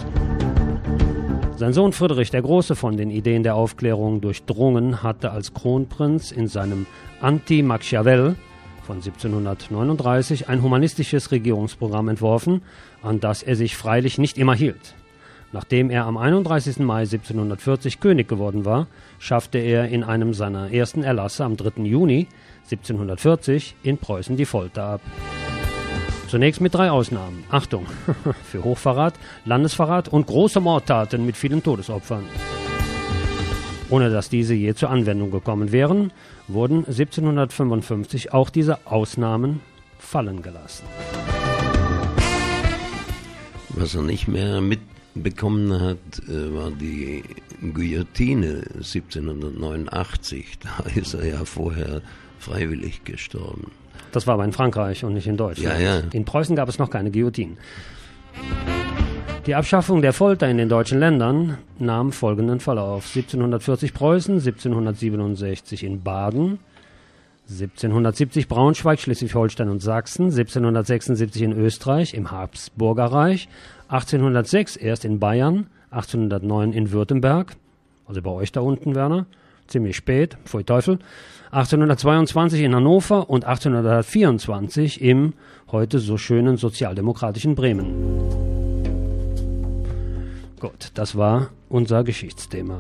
Sein Sohn Friedrich der Große, von den Ideen der Aufklärung durchdrungen, hatte als Kronprinz in seinem Anti-Machiavel von siebzehnhundertneununddreißig ein humanistisches Regierungsprogramm entworfen, an das er sich freilich nicht immer hielt. Nachdem er am einunddreißigsten Mai siebzehnhundertvierzig König geworden war, schaffte er in einem seiner ersten Erlasse am dritten Juni siebzehnhundertvierzig in Preußen die Folter ab. Zunächst mit drei Ausnahmen. Achtung, für Hochverrat, Landesverrat und große Mordtaten mit vielen Todesopfern. Ohne dass diese je zur Anwendung gekommen wären, wurden siebzehnhundertfünfundfünfzig auch diese Ausnahmen fallen gelassen. Was er nicht mehr mitbekommen hat, war die Guillotine siebzehnhundertneunundachtzig. Da ist er ja vorher freiwillig gestorben. Das war aber in Frankreich und nicht in Deutschland. Ja, ja. In Preußen gab es noch keine Guillotinen. Die Abschaffung der Folter in den deutschen Ländern nahm folgenden Verlauf. siebzehnhundertvierzig Preußen, siebzehnhundertsiebenundsechzig in Baden, siebzehnhundertsiebzig Braunschweig, Schleswig-Holstein und Sachsen, siebzehnhundertsechsundsiebzig in Österreich, im Habsburgerreich, achtzehnhundertsechs erst in Bayern, achtzehnhundertneun in Württemberg, also bei euch da unten, Werner, ziemlich spät, pfui Teufel, achtzehnhundertzweiundzwanzig in Hannover und achtzehnhundertvierundzwanzig im heute so schönen sozialdemokratischen Bremen. Gut, das war unser Geschichtsthema.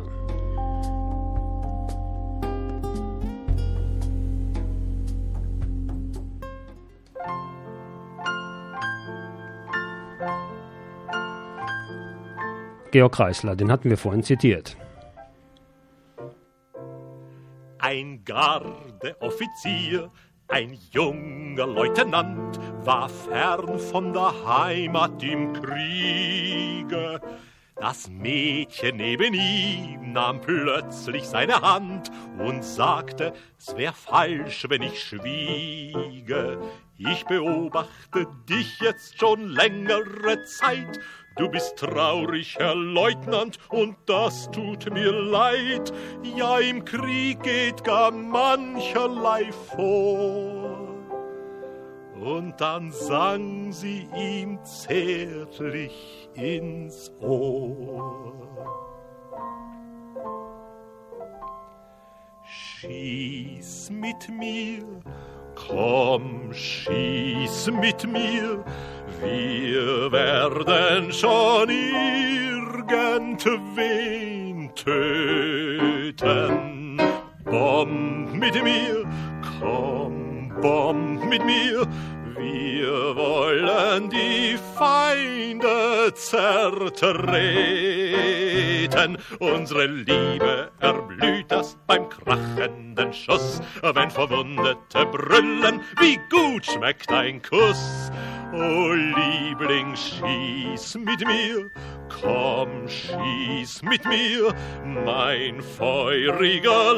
Georg Kreisler, den hatten wir vorhin zitiert. Ein Gardeoffizier, ein junger Leutnant, war fern von der Heimat im Kriege. Das Mädchen neben ihm nahm plötzlich seine Hand und sagte, es wär falsch, wenn ich schwiege. Ich beobachte dich jetzt schon längere Zeit. Du bist traurig, Herr Leutnant, und das tut mir leid. Ja, im Krieg geht gar mancherlei vor. Und dann sang sie ihm zärtlich ins Ohr. Schieß mit mir, komm, schieß mit mir, wir werden schon irgendwen töten. Bomb mit mir, komm, bomb mit mir, wir wollen die Feinde zertreten. Unsere Liebe erblüht erst beim krachenden Schuss, wenn Verwundete brüllen, wie gut schmeckt ein Kuss. O Liebling, schieß mit mir, komm, schieß mit mir, mein feuriger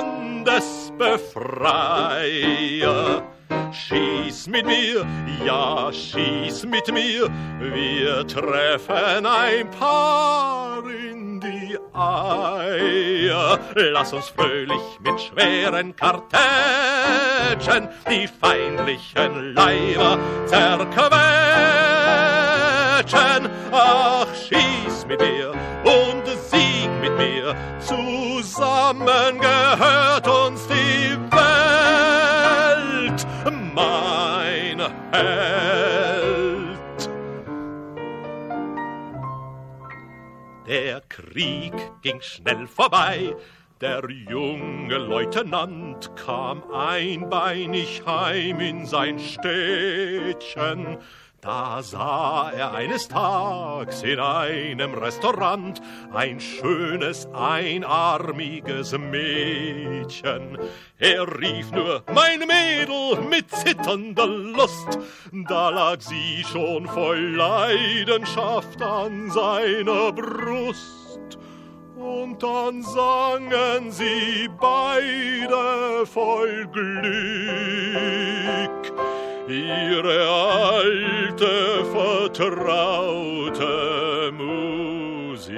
Landesbefreier. Schieß mit mir, ja, schieß mit mir, wir treffen ein Paar in die Eier. Lass uns fröhlich mit schweren Kartätschen die feindlichen Leiber zerquetschen. Ach, schieß mit mir und sieg mit mir, zusammen gehört uns die Welt, mein Held. Der Krieg ging schnell vorbei, der junge Leutnant kam einbeinig heim in sein Städtchen. Da sah er eines Tags in einem Restaurant ein schönes, einarmiges Mädchen. Er rief nur, mein Mädel, mit zitternder Lust. Da lag sie schon voll Leidenschaft an seiner Brust. Und dann sangen sie beide voll Glück ihre alte, vertraute Musik.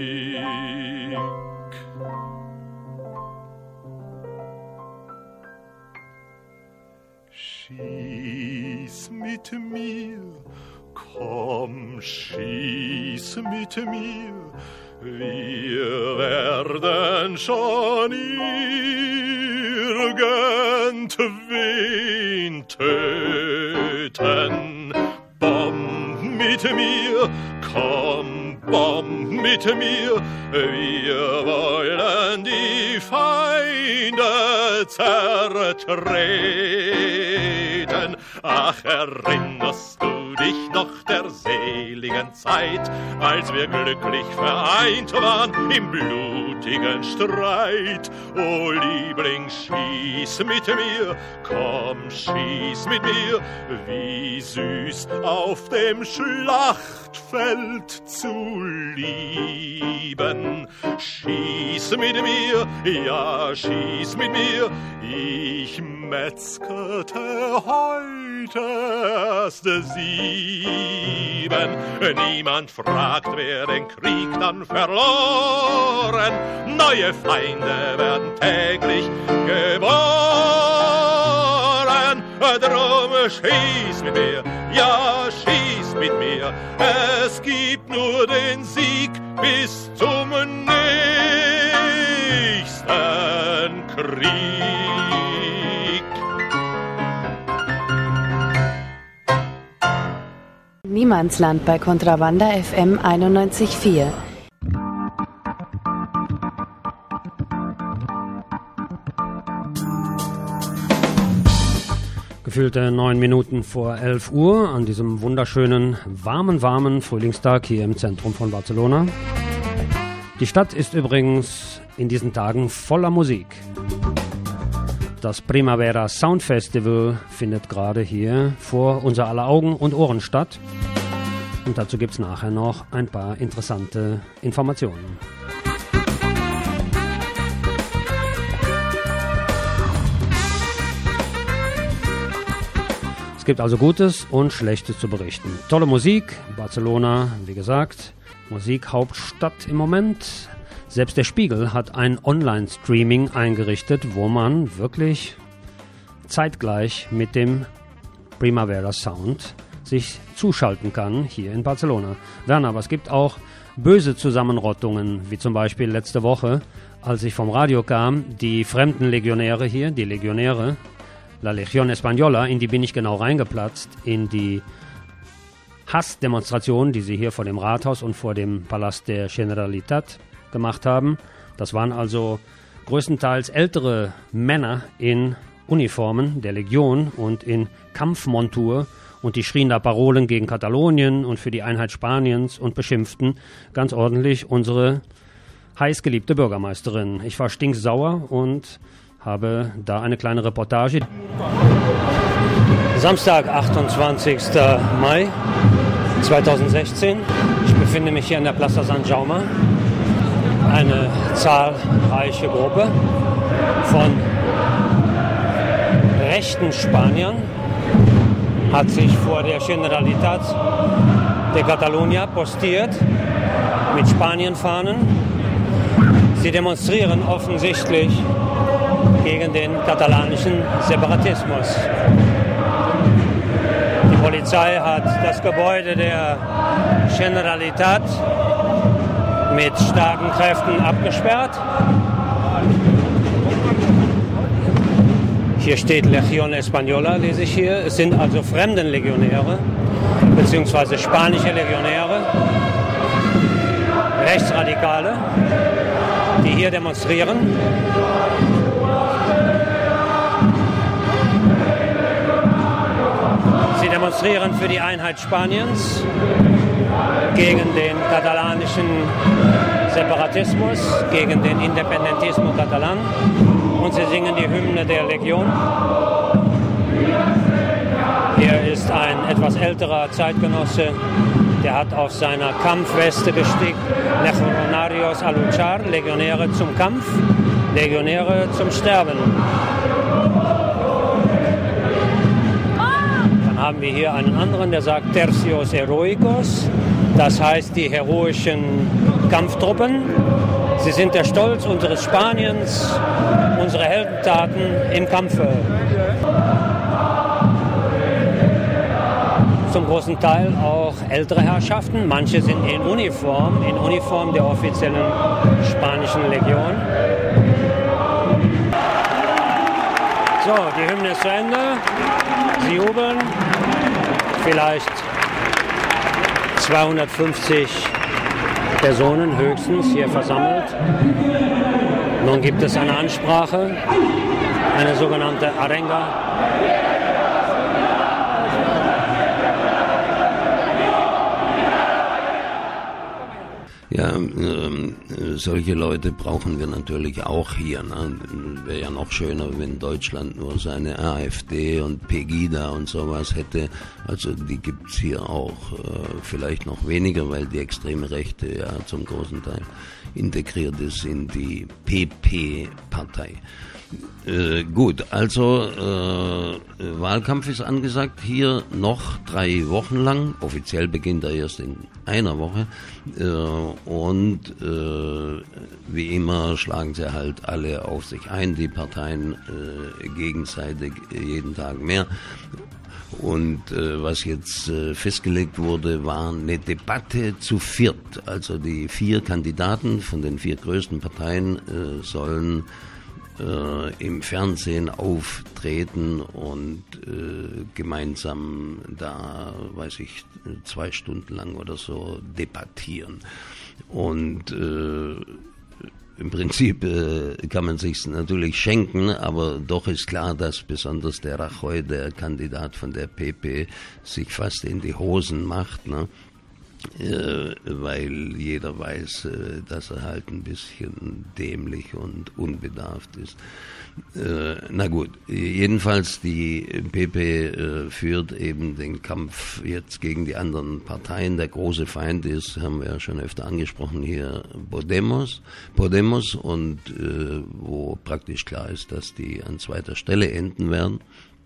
Schieß mit mir, komm, schieß mit mir, wir werden schon irgendwen töten. Bomb mit mir, komm, bomb mit mir, wir wollen die Feinde zertreten. Ach, erinnerst du dich noch der seligen Zeit, als wir glücklich vereint waren im blutigen Streit? O Liebling, schieß mit mir, komm, schieß mit mir, wie süß auf dem Schlachtfeld zu lieben. Schieß mit mir, ja, schieß mit mir, ich metzgete heute erst sieben. Niemand fragt, wer den Krieg dann verloren, neue Feinde werden täglich geboren. schieß mit mir, ja, schieß mit mir. Es gibt nur den Sieg bis zum nächsten Krieg. Niemandsland bei Kontrabanda F M einundneunzig Komma vier. Gefühlte neun Minuten vor elf Uhr an diesem wunderschönen, warmen, warmen Frühlingstag hier im Zentrum von Barcelona. Die Stadt ist übrigens in diesen Tagen voller Musik. Das Primavera Sound Festival findet gerade hier vor unser aller Augen und Ohren statt. Und dazu gibt es nachher noch ein paar interessante Informationen. Es gibt also Gutes und Schlechtes zu berichten. Tolle Musik, Barcelona, wie gesagt, Musikhauptstadt im Moment. Selbst der Spiegel hat ein Online-Streaming eingerichtet, wo man wirklich zeitgleich mit dem Primavera Sound sich zuschalten kann hier in Barcelona. Werner, aber es gibt auch böse Zusammenrottungen, wie zum Beispiel letzte Woche, als ich vom Radio kam, die fremden Legionäre hier, die Legionäre, La Legión Española, in die bin ich genau reingeplatzt, in die Hassdemonstration, die sie hier vor dem Rathaus und vor dem Palast der Generalitat gemacht haben. Das waren also größtenteils ältere Männer in Uniformen der Legion und in Kampfmontur, und die schrien da Parolen gegen Katalonien und für die Einheit Spaniens und beschimpften ganz ordentlich unsere heißgeliebte Bürgermeisterin. Ich war stinksauer und habe da eine kleine Reportage. Samstag, achtundzwanzigster Mai zweitausendsechzehn. Ich befinde mich hier in der Plaza San Jaume. Eine zahlreiche Gruppe von rechten Spaniern hat sich vor der Generalitat de Catalunya postiert mit Spanienfahnen. Sie demonstrieren offensichtlich gegen den katalanischen Separatismus. Die Polizei hat das Gebäude der Generalitat mit starken Kräften abgesperrt. Hier steht Legión Española, lese ich hier. Es sind also Fremdenlegionäre, beziehungsweise spanische Legionäre, Rechtsradikale, die hier demonstrieren. Sie demonstrieren für die Einheit Spaniens, gegen den katalanischen Separatismus, gegen den Independentismo Catalan, und sie singen die Hymne der Legion. Er ist ein etwas älterer Zeitgenosse, der hat auf seiner Kampfweste gestickt: Legionarios a luchar, Legionäre zum Kampf, Legionäre zum Sterben. Dann haben wir hier einen anderen, der sagt Tercios Heroicos, das heißt die heroischen Kampftruppen. Sie sind der Stolz unseres Spaniens, unsere Heldentaten im Kampfe. Zum großen Teil auch ältere Herrschaften. Manche sind in Uniform, in Uniform der offiziellen spanischen Legion. So, die Hymne ist zu Ende. Sie jubeln. Vielleicht zweihundertfünfzig Personen höchstens hier versammelt. Nun gibt es eine Ansprache, eine sogenannte Arenga. Ja, äh, solche Leute brauchen wir natürlich auch hier. Ne? Wäre ja noch schöner, wenn Deutschland nur seine AfD und Pegida und sowas hätte. Also die gibt's hier auch, äh, vielleicht noch weniger, weil die extreme Rechte ja zum großen Teil integriert ist in die P P-Partei. Äh, gut, also äh, Wahlkampf ist angesagt, hier noch drei Wochen lang. Offiziell beginnt er erst in einer Woche. Äh, und äh, wie immer schlagen sie halt alle auf sich ein, die Parteien äh, gegenseitig jeden Tag mehr. Und äh, was jetzt äh, festgelegt wurde, war eine Debatte zu viert. Also die vier Kandidaten von den vier größten Parteien äh, sollen äh, im Fernsehen auftreten und äh, gemeinsam da, weiß ich, zwei Stunden lang oder so debattieren. Und äh, im Prinzip äh, kann man sich's natürlich schenken, aber doch ist klar, dass besonders der Rajoy, der Kandidat von der P P, sich fast in die Hosen macht, ne? Äh, weil jeder weiß, äh, dass er halt ein bisschen dämlich und unbedarft ist. Äh, na gut, jedenfalls die P P äh, führt eben den Kampf jetzt gegen die anderen Parteien. Der große Feind ist, haben wir ja schon öfter angesprochen hier, Podemos, Podemos und äh, wo praktisch klar ist, dass die an zweiter Stelle enden werden.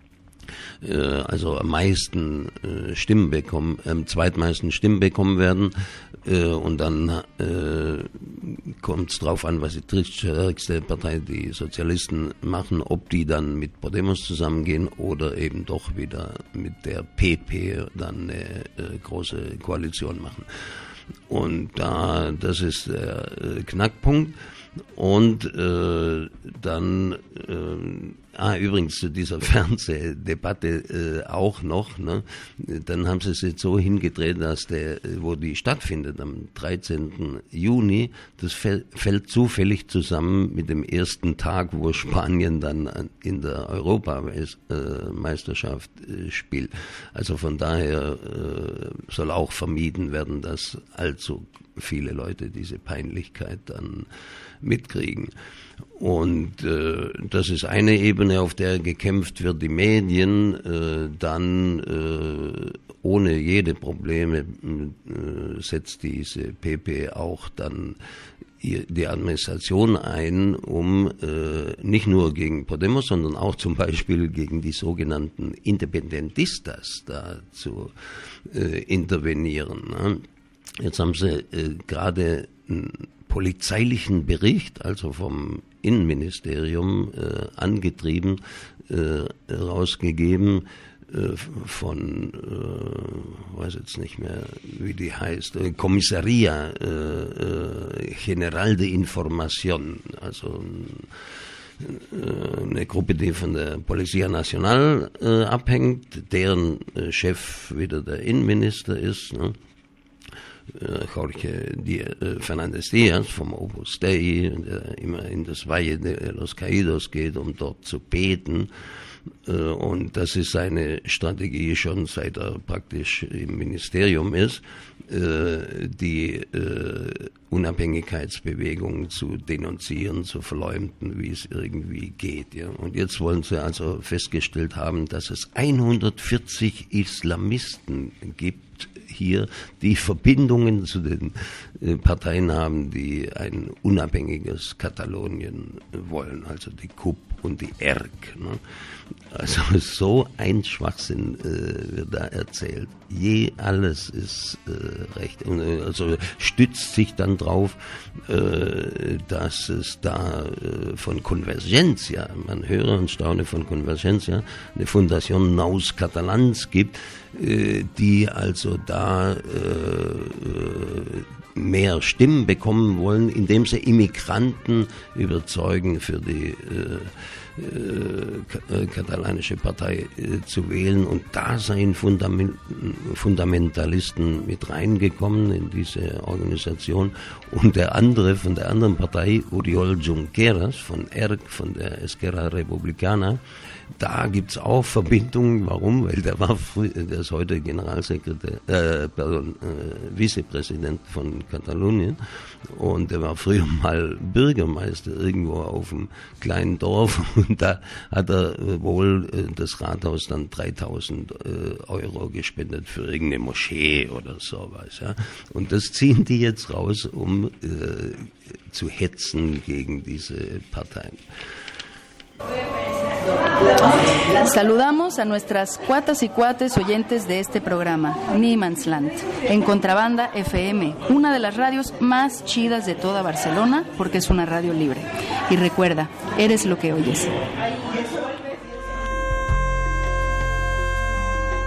Also am meisten äh, Stimmen bekommen, am zweitmeisten Stimmen bekommen werden äh, und dann äh, kommt es drauf an, was die drittstärkste Partei, die Sozialisten, machen, ob die dann mit Podemos zusammengehen oder eben doch wieder mit der P P dann eine äh, große Koalition machen. Und da, das ist der äh, Knackpunkt. Und äh, dann, äh, ah übrigens zu dieser Fernsehdebatte äh, auch noch, ne? Dann haben sie es jetzt so hingedreht, dass der, wo die stattfindet, am dreizehnten Juni, das fällt, fällt zufällig zusammen mit dem ersten Tag, wo Spanien dann in der Europameisterschaft äh, spielt. Also von daher äh, soll auch vermieden werden, dass allzu viele Leute diese Peinlichkeit dann mitkriegen. Und äh, das ist eine Ebene, auf der gekämpft wird. Die Medien äh, dann äh, ohne jede Probleme äh, setzt diese P P auch dann die Administration ein, um äh, nicht nur gegen Podemos, sondern auch zum Beispiel gegen die sogenannten Independentistas da zu äh, intervenieren. Ne? Jetzt haben sie äh, gerade einen polizeilichen Bericht, also vom Innenministerium äh, angetrieben, äh, rausgegeben äh, von, äh, weiß jetzt nicht mehr, wie die heißt, äh, Comisaría äh, General de Información, also äh, eine Gruppe, die von der Policía Nacional äh, abhängt, deren äh, Chef wieder der Innenminister ist, ne? Jorge Fernández Díaz vom Opus Dei, der immer in das Valle de los Caídos geht, um dort zu beten. Und das ist seine Strategie schon, seit er praktisch im Ministerium ist, die Unabhängigkeitsbewegung zu denunzieren, zu verleumden, wie es irgendwie geht. Ja. Und jetzt wollen sie also festgestellt haben, dass es hundertvierzig Islamisten gibt hier, die Verbindungen zu den äh, Parteien haben, die ein unabhängiges Katalonien wollen, also die K U P und die E R C. Ne? Also so ein Schwachsinn äh, wird da erzählt. Je alles ist äh, recht. Und, äh, also stützt sich dann drauf, äh, dass es da äh, von Convergencia, man höre und staune von Convergencia, eine Fundación Nous Catalans gibt, äh, die also da äh, mehr Stimmen bekommen wollen, indem sie Immigranten überzeugen, für die äh, äh, katalanische Partei äh, zu wählen. Und da seien Fundament, Fundamentalisten mit reingekommen in diese Organisation. Und der andere von der anderen Partei, Oriol Junqueras von E R C, von der Esquerra Republicana, da gibt's auch Verbindungen. Warum? Weil der war früh, der ist heute Generalsekretär, äh, pardon, äh, Vizepräsident von Katalonien und der war früher mal Bürgermeister irgendwo auf einem kleinen Dorf und da hat er wohl äh, das Rathaus dann dreitausend äh, Euro gespendet für irgendeine Moschee oder sowas. Ja? Und das ziehen die jetzt raus, um äh, zu hetzen gegen diese Parteien. Saludamos a nuestras cuatas y cuates oyentes de este programa, Niemandsland, en Contrabanda F M, una de las radios más chidas de toda Barcelona, porque es una radio libre. Y recuerda, eres lo que oyes.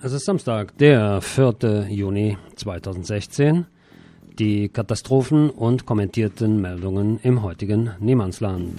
Es ist Samstag, der vierte Juni zweitausendsechzehn. Die Katastrophen und kommentierten Meldungen im heutigen Niemandsland.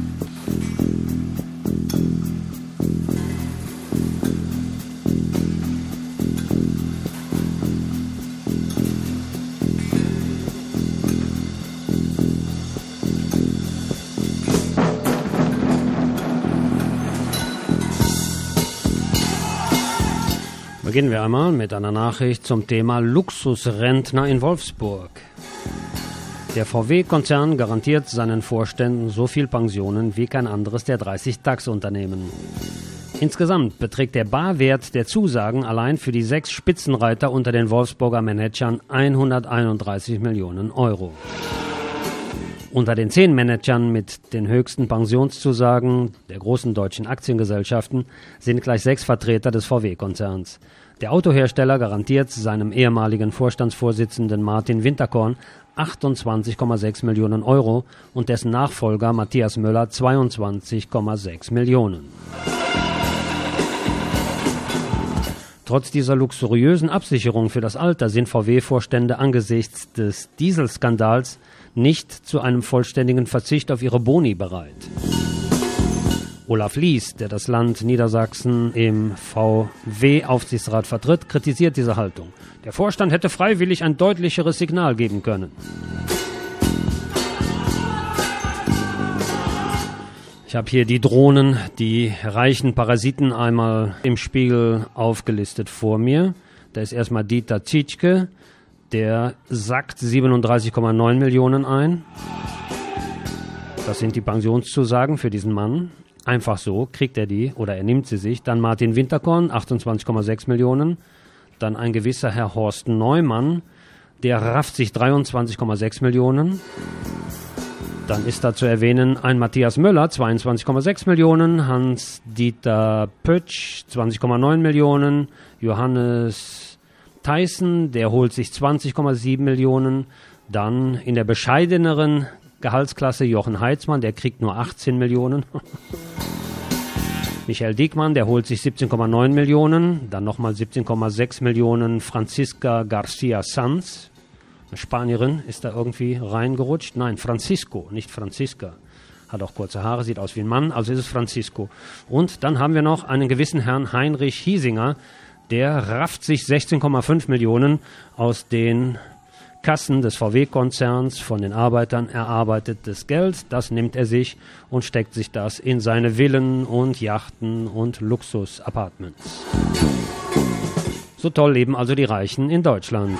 Beginnen wir einmal mit einer Nachricht zum Thema Luxusrentner in Wolfsburg. Der V W-Konzern garantiert seinen Vorständen so viel Pensionen wie kein anderes der dreißig DAX-Unternehmen. Insgesamt beträgt der Barwert der Zusagen allein für die sechs Spitzenreiter unter den Wolfsburger Managern hunderteinunddreißig Millionen Euro. Unter den zehn Managern mit den höchsten Pensionszusagen der großen deutschen Aktiengesellschaften sind gleich sechs Vertreter des V W-Konzerns. Der Autohersteller garantiert seinem ehemaligen Vorstandsvorsitzenden Martin Winterkorn achtundzwanzig Komma sechs Millionen Euro und dessen Nachfolger Matthias Möller zweiundzwanzig Komma sechs Millionen. Trotz dieser luxuriösen Absicherung für das Alter sind V W-Vorstände angesichts des Dieselskandals nicht zu einem vollständigen Verzicht auf ihre Boni bereit. Olaf Lies, der das Land Niedersachsen im V W-Aufsichtsrat vertritt, kritisiert diese Haltung. Der Vorstand hätte freiwillig ein deutlicheres Signal geben können. Ich habe hier die Drohnen, die reichen Parasiten einmal im Spiegel aufgelistet vor mir. Da ist erstmal Dieter Zitschke, der sackt siebenunddreißig Komma neun Millionen ein. Das sind die Pensionszusagen für diesen Mann. Einfach so kriegt er die oder er nimmt sie sich. Dann Martin Winterkorn, achtundzwanzig Komma sechs Millionen. Dann ein gewisser Herr Horst Neumann, der rafft sich dreiundzwanzig Komma sechs Millionen. Dann ist da zu erwähnen ein Matthias Möller, zweiundzwanzig Komma sechs Millionen. Hans-Dieter Pötsch, zwanzig Komma neun Millionen. Johannes Theissen, der holt sich zwanzig Komma sieben Millionen. Dann in der bescheideneren Gehaltsklasse Jochen Heitzmann, der kriegt nur achtzehn Millionen. Michael Diekmann, der holt sich siebzehn Komma neun Millionen. Dann nochmal siebzehn Komma sechs Millionen Francisca Garcia Sanz. Eine Spanierin ist da irgendwie reingerutscht. Nein, Francisco, nicht Francisca. Hat auch kurze Haare, sieht aus wie ein Mann, also ist es Francisco. Und dann haben wir noch einen gewissen Herrn Heinrich Hiesinger, der rafft sich sechzehn Komma fünf Millionen aus den Kassen des V W-Konzerns, von den Arbeitern erarbeitetes Geld. Das nimmt er sich und steckt sich das in seine Villen und Yachten und Luxus-Apartments. So toll leben also die Reichen in Deutschland.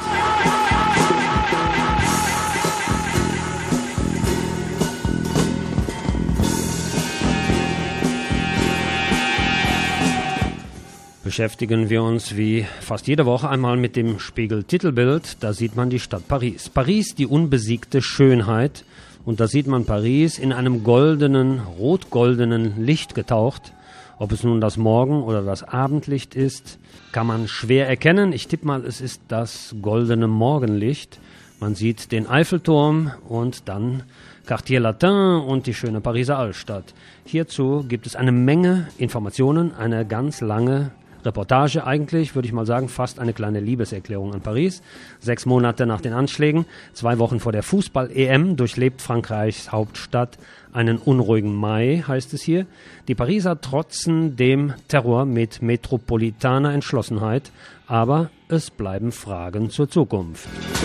Beschäftigen wir uns wie fast jede Woche einmal mit dem Spiegel-Titelbild. Da sieht man die Stadt Paris. Paris, die unbesiegte Schönheit. Und da sieht man Paris in einem goldenen, rot-goldenen Licht getaucht. Ob es nun das Morgen- oder das Abendlicht ist, kann man schwer erkennen. Ich tippe mal, es ist das goldene Morgenlicht. Man sieht den Eiffelturm und dann Quartier Latin und die schöne Pariser Altstadt. Hierzu gibt es eine Menge Informationen, eine ganz lange Reportage eigentlich, würde ich mal sagen, fast eine kleine Liebeserklärung an Paris. Sechs Monate nach den Anschlägen, zwei Wochen vor der Fußball-E M, durchlebt Frankreichs Hauptstadt einen unruhigen Mai, heißt es hier. Die Pariser trotzen dem Terror mit metropolitaner Entschlossenheit, aber es bleiben Fragen zur Zukunft.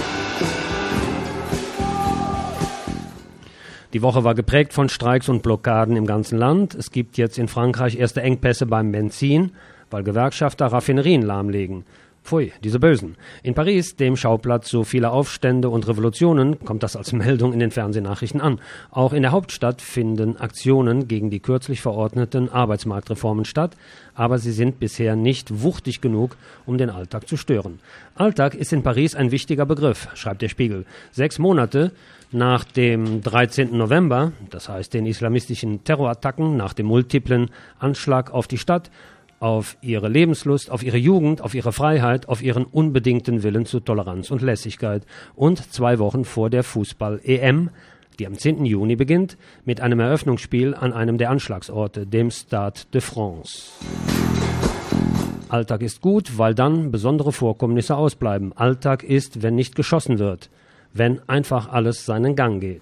Die Woche war geprägt von Streiks und Blockaden im ganzen Land. Es gibt jetzt in Frankreich erste Engpässe beim Benzin, weil Gewerkschafter Raffinerien lahmlegen. Pfui, diese Bösen. In Paris, dem Schauplatz so vieler Aufstände und Revolutionen, kommt das als Meldung in den Fernsehnachrichten an. Auch in der Hauptstadt finden Aktionen gegen die kürzlich verordneten Arbeitsmarktreformen statt, aber sie sind bisher nicht wuchtig genug, um den Alltag zu stören. Alltag ist in Paris ein wichtiger Begriff, schreibt der Spiegel. Sechs Monate nach dem dreizehnten November, das heißt den islamistischen Terrorattacken, nach dem multiplen Anschlag auf die Stadt, auf ihre Lebenslust, auf ihre Jugend, auf ihre Freiheit, auf ihren unbedingten Willen zu Toleranz und Lässigkeit. Und zwei Wochen vor der Fußball-E M, die am zehnten Juni beginnt, mit einem Eröffnungsspiel an einem der Anschlagsorte, dem Stade de France. Alltag ist gut, weil dann besondere Vorkommnisse ausbleiben. Alltag ist, wenn nicht geschossen wird, wenn einfach alles seinen Gang geht.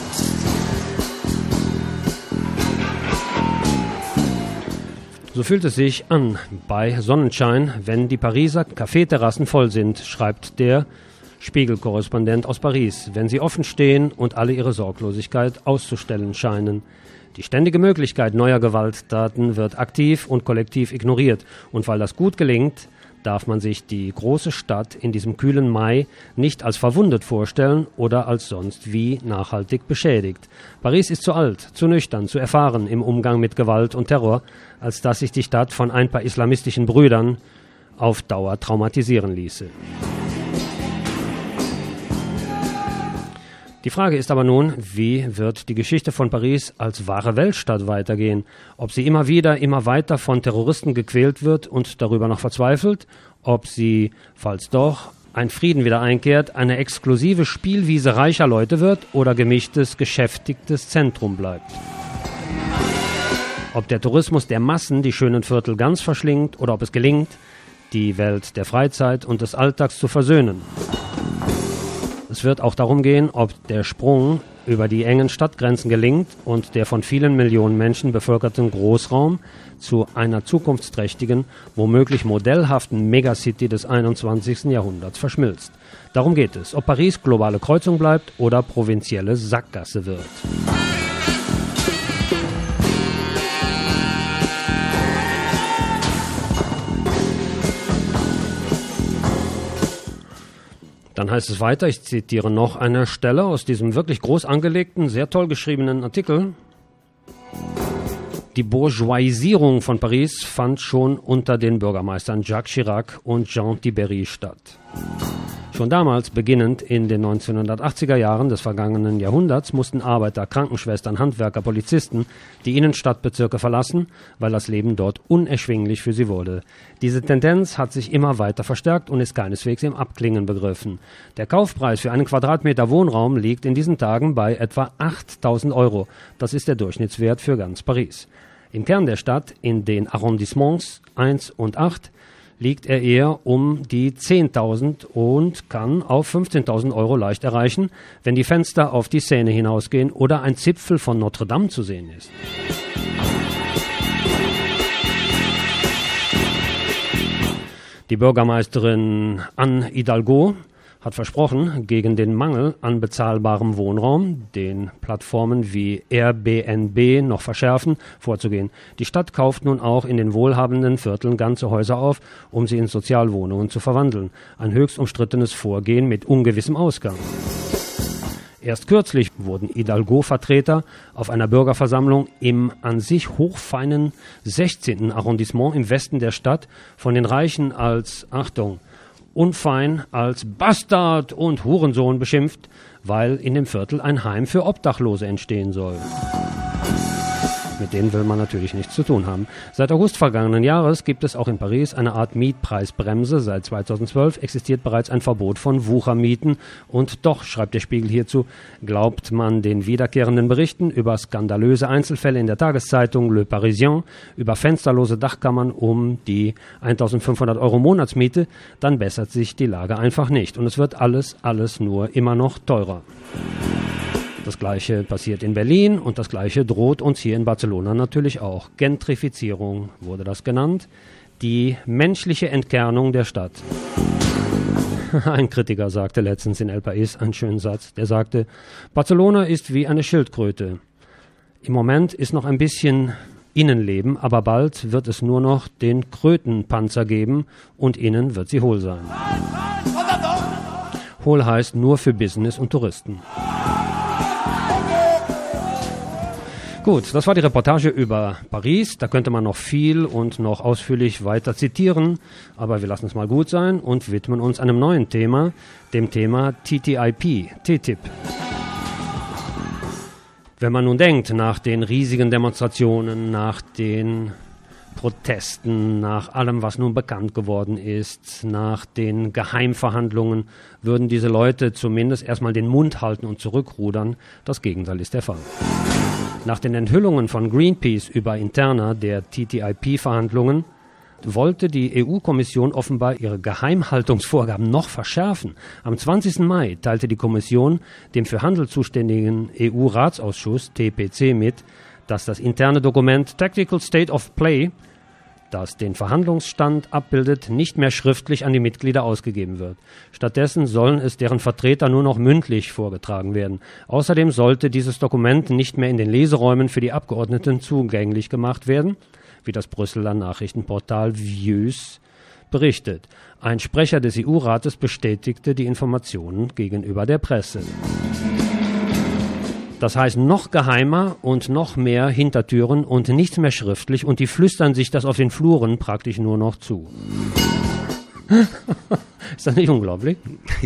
So fühlt es sich an bei Sonnenschein, wenn die Pariser Kaffeeterrassen voll sind, schreibt der Spiegel-Korrespondent aus Paris, wenn sie offen stehen und alle ihre Sorglosigkeit auszustellen scheinen. Die ständige Möglichkeit neuer Gewalttaten wird aktiv und kollektiv ignoriert. Und weil das gut gelingt, darf man sich die große Stadt in diesem kühlen Mai nicht als verwundet vorstellen oder als sonst wie nachhaltig beschädigt. Paris ist zu alt, zu nüchtern, zu erfahren im Umgang mit Gewalt und Terror, als dass sich die Stadt von ein paar islamistischen Brüdern auf Dauer traumatisieren ließe. Die Frage ist aber nun, wie wird die Geschichte von Paris als wahre Weltstadt weitergehen? Ob sie immer wieder, immer weiter von Terroristen gequält wird und darüber noch verzweifelt? Ob sie, falls doch ein Frieden wieder einkehrt, eine exklusive Spielwiese reicher Leute wird oder gemischtes, geschäftigtes Zentrum bleibt? Ob der Tourismus der Massen die schönen Viertel ganz verschlingt oder ob es gelingt, die Welt der Freizeit und des Alltags zu versöhnen? Es wird auch darum gehen, ob der Sprung über die engen Stadtgrenzen gelingt und der von vielen Millionen Menschen bevölkerten Großraum zu einer zukunftsträchtigen, womöglich modellhaften Megacity des einundzwanzigsten Jahrhunderts verschmilzt. Darum geht es, ob Paris globale Kreuzung bleibt oder provinzielle Sackgasse wird. Dann heißt es weiter, ich zitiere noch eine Stelle aus diesem wirklich groß angelegten, sehr toll geschriebenen Artikel. Die Bourgeoisierung von Paris fand schon unter den Bürgermeistern Jacques Chirac und Jean Tiberi statt. Schon damals, beginnend in den neunzehnhundertachtziger Jahren des vergangenen Jahrhunderts, mussten Arbeiter, Krankenschwestern, Handwerker, Polizisten die Innenstadtbezirke verlassen, weil das Leben dort unerschwinglich für sie wurde. Diese Tendenz hat sich immer weiter verstärkt und ist keineswegs im Abklingen begriffen. Der Kaufpreis für einen Quadratmeter Wohnraum liegt in diesen Tagen bei etwa achttausend Euro. Das ist der Durchschnittswert für ganz Paris. Im Kern der Stadt, in den Arrondissements eins und acht, liegt er eher um die zehntausend und kann auf fünfzehntausend Euro leicht erreichen, wenn die Fenster auf die Seine hinausgehen oder ein Zipfel von Notre Dame zu sehen ist. Die Bürgermeisterin Anne Hidalgo hat versprochen, gegen den Mangel an bezahlbarem Wohnraum, den Plattformen wie Airbnb noch verschärfen, vorzugehen. Die Stadt kauft nun auch in den wohlhabenden Vierteln ganze Häuser auf, um sie in Sozialwohnungen zu verwandeln. Ein höchst umstrittenes Vorgehen mit ungewissem Ausgang. Erst kürzlich wurden Hidalgo-Vertreter auf einer Bürgerversammlung im an sich hochfeinen sechzehnten Arrondissement im Westen der Stadt von den Reichen als, Achtung, unfein als Bastard und Hurensohn beschimpft, weil in dem Viertel ein Heim für Obdachlose entstehen soll. Mit denen will man natürlich nichts zu tun haben. Seit August vergangenen Jahres gibt es auch in Paris eine Art Mietpreisbremse. Seit zweitausendzwölf existiert bereits ein Verbot von Wuchermieten. Und doch, schreibt der Spiegel hierzu, glaubt man den wiederkehrenden Berichten über skandalöse Einzelfälle in der Tageszeitung Le Parisien, über fensterlose Dachkammern um die eintausendfünfhundert Euro Monatsmiete, dann bessert sich die Lage einfach nicht. Und es wird alles, alles nur immer noch teurer. Das Gleiche passiert in Berlin und das Gleiche droht uns hier in Barcelona natürlich auch. Gentrifizierung wurde das genannt. Die menschliche Entkernung der Stadt. Ein Kritiker sagte letztens in El País einen schönen Satz. Der sagte, Barcelona ist wie eine Schildkröte. Im Moment ist noch ein bisschen Innenleben, aber bald wird es nur noch den Krötenpanzer geben und innen wird sie hohl sein. Hohl heißt nur für Business und Touristen. Gut, das war die Reportage über Paris. Da könnte man noch viel und noch ausführlich weiter zitieren, aber wir lassen es mal gut sein und widmen uns einem neuen Thema, dem Thema T T I P, T T I P. Wenn man nun denkt, nach den riesigen Demonstrationen, nach den Protesten, nach allem, was nun bekannt geworden ist, nach den Geheimverhandlungen, würden diese Leute zumindest erstmal den Mund halten und zurückrudern. Das Gegenteil ist der Fall. Nach den Enthüllungen von Greenpeace über Interna der T T I P-Verhandlungen wollte die E U-Kommission offenbar ihre Geheimhaltungsvorgaben noch verschärfen. Am zwanzigsten Mai teilte die Kommission dem für Handel zuständigen E U-Ratsausschuss T P C mit, dass das interne Dokument Tactical State of Play, das den Verhandlungsstand abbildet, nicht mehr schriftlich an die Mitglieder ausgegeben wird. Stattdessen sollen es deren Vertreter nur noch mündlich vorgetragen werden. Außerdem sollte dieses Dokument nicht mehr in den Leseräumen für die Abgeordneten zugänglich gemacht werden, wie das Brüsseler Nachrichtenportal Vieux berichtet. Ein Sprecher des E U-Rates bestätigte die Informationen gegenüber der Presse. Das heißt, noch geheimer und noch mehr Hintertüren und nichts mehr schriftlich, und die flüstern sich das auf den Fluren praktisch nur noch zu. Ist das nicht unglaublich?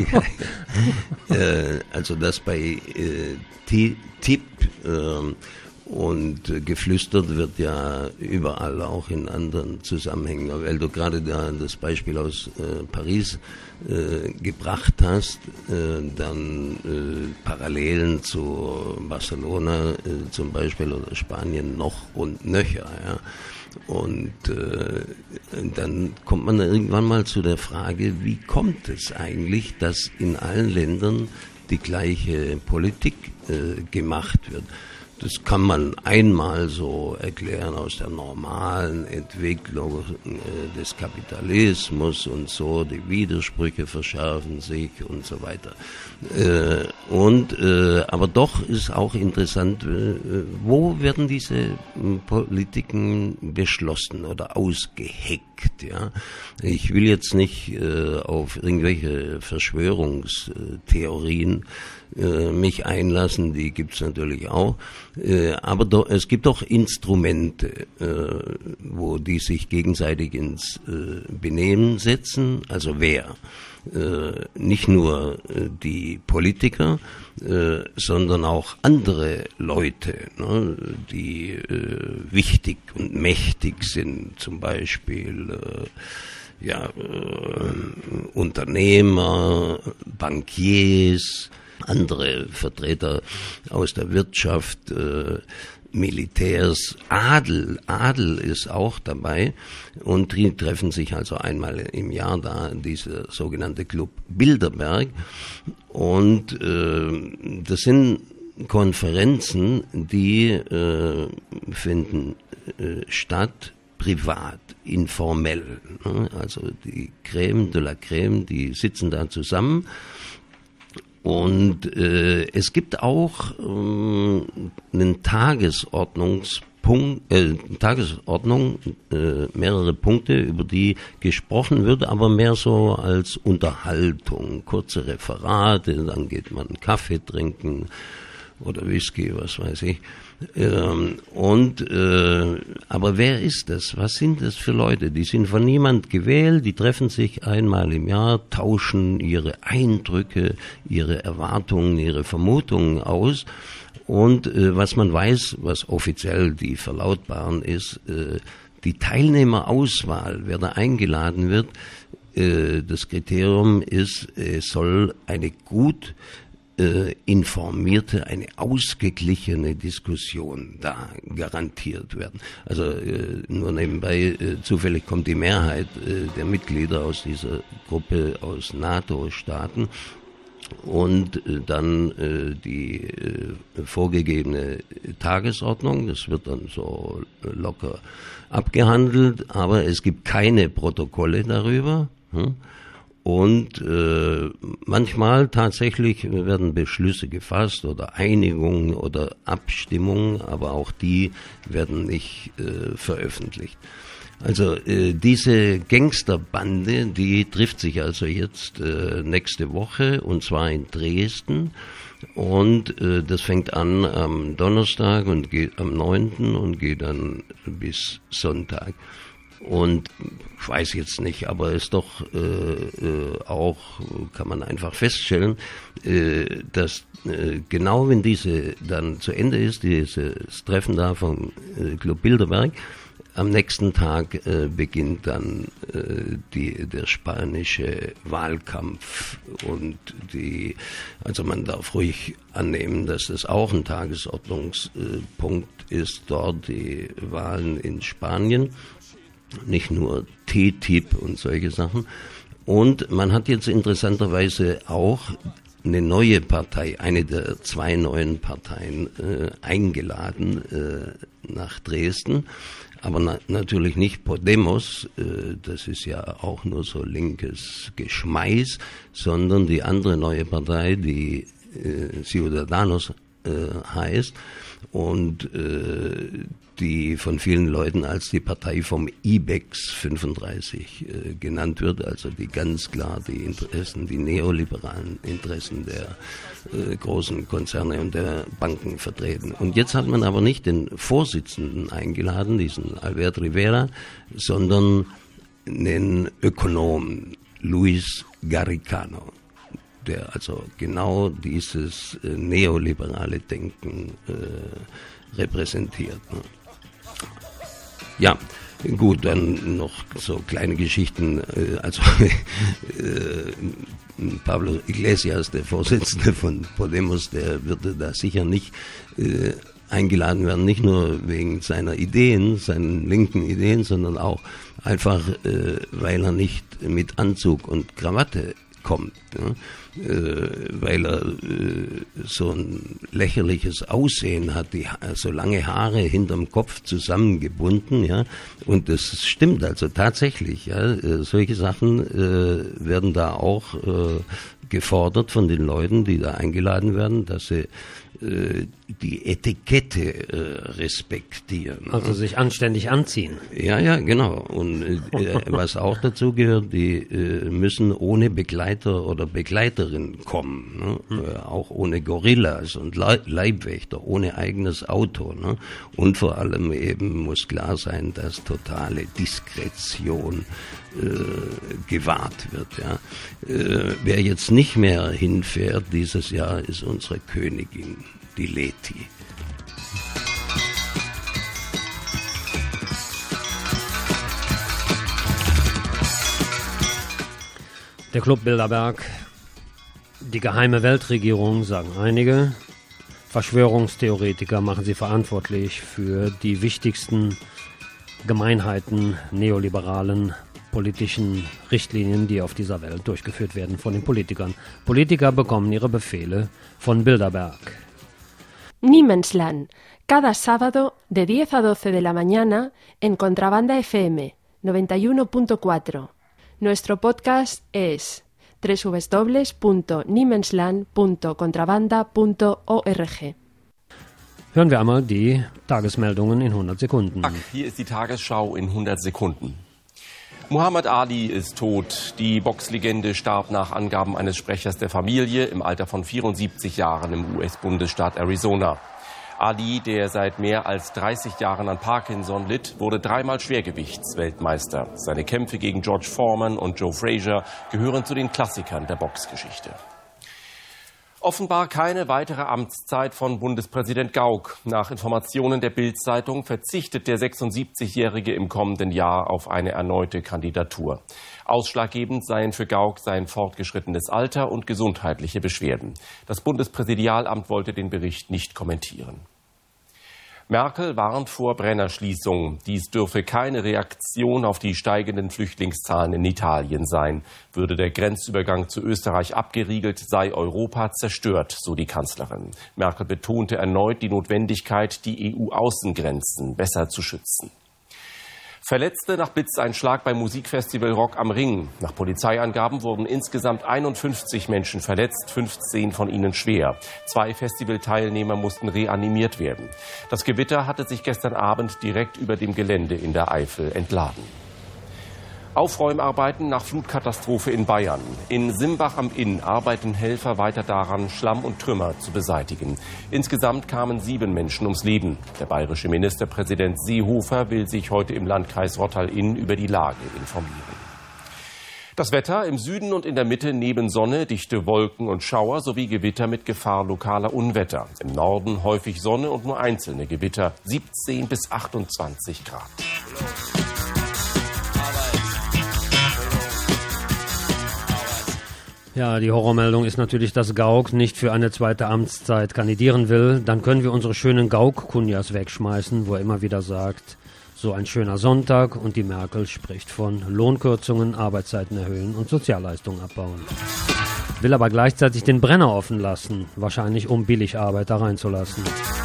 Ja, äh, also das bei äh, T I P äh, und äh, geflüstert wird ja überall, auch in anderen Zusammenhängen, weil du gerade da das Beispiel aus äh, Paris äh, gebracht hast, äh, dann äh, Parallelen zu Barcelona äh, zum Beispiel oder Spanien noch und nöcher, ja. Und äh, dann kommt man irgendwann mal zu der Frage, wie kommt es eigentlich, dass in allen Ländern die gleiche Politik äh, gemacht wird? Das kann man einmal so erklären aus der normalen Entwicklung äh, des Kapitalismus und so, die Widersprüche verschärfen sich und so weiter. Äh, und äh, aber doch ist auch interessant, äh, wo werden diese äh, Politiken beschlossen oder ausgeheckt? Ja, ich will jetzt nicht äh, auf irgendwelche Verschwörungstheorien äh, mich einlassen, die gibt's natürlich auch. Äh, aber do, es gibt auch Instrumente, äh, wo die sich gegenseitig ins äh, Benehmen setzen. Also wer? Äh, nicht nur äh, die Politiker, äh, sondern auch andere Leute, ne, die äh, wichtig und mächtig sind, zum Beispiel äh, ja, äh, Unternehmer, Bankiers, andere Vertreter aus der Wirtschaft, äh, Militärs, Adel, Adel ist auch dabei, und die treffen sich also einmal im Jahr da, dieser sogenannte Club Bilderberg, und äh, das sind Konferenzen, die äh, finden äh, statt privat, informell, ne? Also die Crème de la Crème, die sitzen da zusammen. Und äh, es gibt auch ähm, einen Tagesordnungspunkt, äh, Tagesordnung, äh, mehrere Punkte, über die gesprochen wird, aber mehr so als Unterhaltung, kurze Referate, dann geht man Kaffee trinken oder Whisky, was weiß ich. Ähm, und äh, aber wer ist das? Was sind das für Leute? Die sind von niemand gewählt, die treffen sich einmal im Jahr, tauschen ihre Eindrücke, ihre Erwartungen, ihre Vermutungen aus. Und äh, was man weiß, was offiziell die verlautbaren ist, äh, die Teilnehmerauswahl, wer da eingeladen wird, äh, das Kriterium ist, es soll eine gut informierte, eine ausgeglichene Diskussion da garantiert werden. Also äh, nur nebenbei, äh, zufällig kommt die Mehrheit äh, der Mitglieder aus dieser Gruppe aus NATO-Staaten, und äh, dann äh, die äh, vorgegebene Tagesordnung, das wird dann so locker abgehandelt, aber es gibt keine Protokolle darüber. Hm? Und äh, manchmal tatsächlich werden Beschlüsse gefasst oder Einigungen oder Abstimmungen, aber auch die werden nicht äh, veröffentlicht. Also äh, diese Gangsterbande, die trifft sich also jetzt äh, nächste Woche, und zwar in Dresden. Und äh, das fängt an am Donnerstag und geht am neunten und geht dann bis Sonntag. Und ich weiß jetzt nicht, aber es ist doch äh, äh, auch, kann man einfach feststellen, äh, dass äh, genau wenn diese dann zu Ende ist, dieses Treffen da vom äh, Club Bilderberg, am nächsten Tag äh, beginnt dann äh, die, der spanische Wahlkampf, und die, also man darf ruhig annehmen, dass das auch ein Tagesordnungspunkt ist, dort die Wahlen in Spanien. nicht nur T T I P und solche Sachen. Und man hat jetzt interessanterweise auch eine neue Partei, eine der zwei neuen Parteien äh, eingeladen äh, nach Dresden, aber na, natürlich nicht Podemos, äh, das ist ja auch nur so linkes Geschmeiß, sondern die andere neue Partei, die äh, Ciudadanos äh, heißt und äh, die von vielen Leuten als die Partei vom IBEX fünfunddreißig äh, genannt wird, also die ganz klar die Interessen, die neoliberalen Interessen der äh, großen Konzerne und der Banken vertreten. Und jetzt hat man aber nicht den Vorsitzenden eingeladen, diesen Albert Rivera, sondern einen Ökonom, Luis Garicano, der also genau dieses äh, neoliberale Denken äh, repräsentiert. Ne? Ja, gut, dann noch so kleine Geschichten. Also äh, Pablo Iglesias, der Vorsitzende von Podemos, der würde da sicher nicht äh, eingeladen werden, nicht nur wegen seiner Ideen, seinen linken Ideen, sondern auch einfach, äh, weil er nicht mit Anzug und Krawatte kommt, ja? äh, weil er äh, so ein lächerliches Aussehen hat, die so lange Haare hinterm Kopf zusammengebunden, ja, und das stimmt also tatsächlich, ja, äh, solche Sachen äh, werden da auch äh, gefordert von den Leuten, die da eingeladen werden, dass sie äh, die Etikette äh, respektieren. Also sich anständig anziehen. Ja, ja, genau. Und äh, was auch dazu gehört, die äh, müssen ohne Begleiter oder Begleiterin kommen, ne? Hm. Äh, auch ohne Gorillas und Le- Leibwächter, ohne eigenes Auto. Ne? Und vor allem eben muss klar sein, dass totale Diskretion äh, gewahrt wird. Ja? Äh, wer jetzt nicht mehr hinfährt dieses Jahr, ist unsere Königin, die Leti. Der Club Bilderberg, die geheime Weltregierung, sagen einige. Verschwörungstheoretiker machen sie verantwortlich für die wichtigsten Gemeinheiten neoliberalen politischen Richtlinien, die auf dieser Welt durchgeführt werden von den Politikern. Politiker bekommen ihre Befehle von Bilderberg. Niemensland, cada sábado de diez a doce de la mañana en Contrabanda F M noventa y uno punto cuatro. Nuestro podcast es doble u doble u doble u punto niemensland punto contrabanda punto org. Hören wir einmal die Tagesmeldungen in hundert Sekunden. Hier ist die Tagesschau in hundert Sekunden. Muhammad Ali ist tot. Die Boxlegende starb nach Angaben eines Sprechers der Familie im Alter von vierundsiebzig Jahren im U S-Bundesstaat Arizona. Ali, der seit mehr als dreißig Jahren an Parkinson litt, wurde dreimal Schwergewichtsweltmeister. Seine Kämpfe gegen George Foreman und Joe Frazier gehören zu den Klassikern der Boxgeschichte. Offenbar keine weitere Amtszeit von Bundespräsident Gauck. Nach Informationen der Bild-Zeitung verzichtet der sechsundsiebzigjährige im kommenden Jahr auf eine erneute Kandidatur. Ausschlaggebend seien für Gauck sein fortgeschrittenes Alter und gesundheitliche Beschwerden. Das Bundespräsidialamt wollte den Bericht nicht kommentieren. Merkel warnt vor Brennerschließung. Dies dürfe keine Reaktion auf die steigenden Flüchtlingszahlen in Italien sein. Würde der Grenzübergang zu Österreich abgeriegelt, sei Europa zerstört, so die Kanzlerin. Merkel betonte erneut die Notwendigkeit, die E U-Außengrenzen besser zu schützen. Verletzte nach Blitzeinschlag beim Musikfestival Rock am Ring. Nach Polizeiangaben wurden insgesamt einundfünfzig Menschen verletzt, fünfzehn von ihnen schwer. Zwei Festivalteilnehmer mussten reanimiert werden. Das Gewitter hatte sich gestern Abend direkt über dem Gelände in der Eifel entladen. Aufräumarbeiten nach Flutkatastrophe in Bayern. In Simbach am Inn arbeiten Helfer weiter daran, Schlamm und Trümmer zu beseitigen. Insgesamt kamen sieben Menschen ums Leben. Der bayerische Ministerpräsident Seehofer will sich heute im Landkreis Rottal-Inn über die Lage informieren. Das Wetter: im Süden und in der Mitte neben Sonne, dichte Wolken und Schauer sowie Gewitter mit Gefahr lokaler Unwetter. Im Norden häufig Sonne und nur einzelne Gewitter, siebzehn bis achtundzwanzig Grad. Ja, die Horrormeldung ist natürlich, dass Gauck nicht für eine zweite Amtszeit kandidieren will. Dann können wir unsere schönen Gauck-Kunjas wegschmeißen, wo er immer wieder sagt, So ein schöner Sonntag und die Merkel spricht von Lohnkürzungen, Arbeitszeiten erhöhen und Sozialleistungen abbauen. Will aber gleichzeitig den Brenner offen lassen, wahrscheinlich um Billigarbeiter reinzulassen.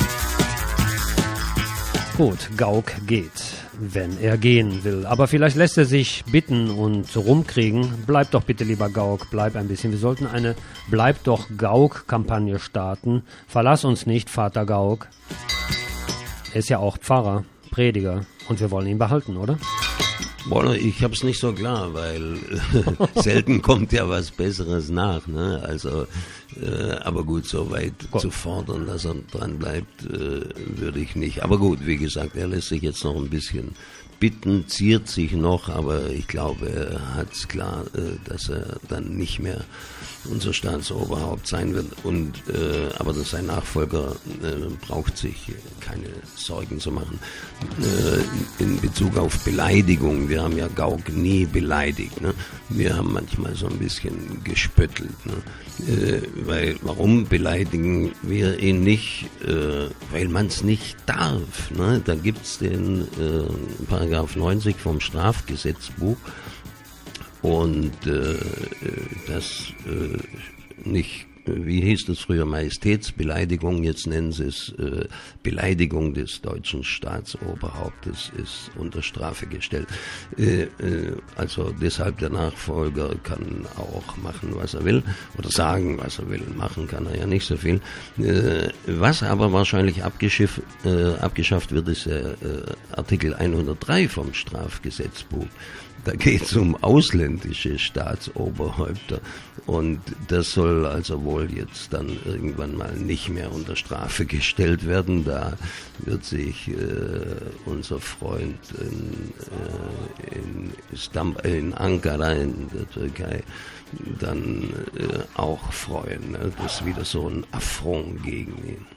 Gut, Gauck geht, wenn er gehen will. Aber vielleicht lässt er sich bitten und rumkriegen. Bleib doch bitte, lieber Gauck, bleib ein bisschen. Wir sollten eine Bleib doch Gauck-Kampagne starten. Verlass uns nicht, Vater Gauck. Er ist ja auch Pfarrer, Prediger und wir wollen ihn behalten, oder? Boah, ich hab's nicht so klar, weil selten kommt ja was Besseres nach, ne? Also, äh, aber gut, so weit gut. zu fordern, dass er dran bleibt, äh, würde ich nicht. Aber gut, wie gesagt, er lässt sich jetzt noch ein bisschen bitten, ziert sich noch, aber ich glaube, er hat's klar, äh, dass er dann nicht mehr unser Staatsoberhaupt sein wird. Und äh, aber dass sein Nachfolger äh, braucht sich keine Sorgen zu machen. Äh, in Bezug auf Beleidigung, wir haben ja Gauck nie beleidigt. Ne? Wir haben manchmal so ein bisschen gespöttelt. Ne? Äh, weil, warum beleidigen wir ihn nicht? Äh, weil man es nicht darf. Ne? Da gibt's den äh, Paragraph neunzig vom Strafgesetzbuch. Und äh, das äh, nicht, wie hieß das früher, Majestätsbeleidigung, jetzt nennen sie es äh, Beleidigung des deutschen Staatsoberhauptes, ist unter Strafe gestellt. Äh, äh, also deshalb der Nachfolger kann auch machen, was er will, oder sagen, was er will. Machen kann er ja nicht so viel. Äh, was aber wahrscheinlich abgeschafft, äh, abgeschafft wird, ist der äh, Artikel hundertdrei vom Strafgesetzbuch. Da geht es um ausländische Staatsoberhäupter und das soll also wohl jetzt dann irgendwann mal nicht mehr unter Strafe gestellt werden. Da wird sich äh, unser Freund in, äh, in, Istamb- in Ankara in der Türkei dann äh, auch freuen. Ne? Das ist wieder so ein Affront gegen ihn.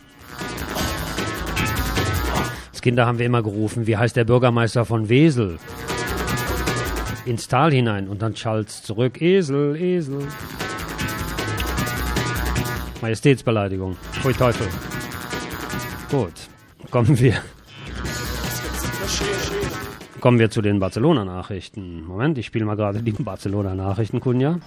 Als Kinder haben wir immer gerufen, wie heißt der Bürgermeister von Wesel? Ins Tal hinein und dann schallt's zurück. Esel, Esel. Majestätsbeleidigung. Pfui Teufel. Gut, kommen wir. Kommen wir zu den Barcelona-Nachrichten. Moment, ich spiele mal gerade die Barcelona-Nachrichten, Kunja.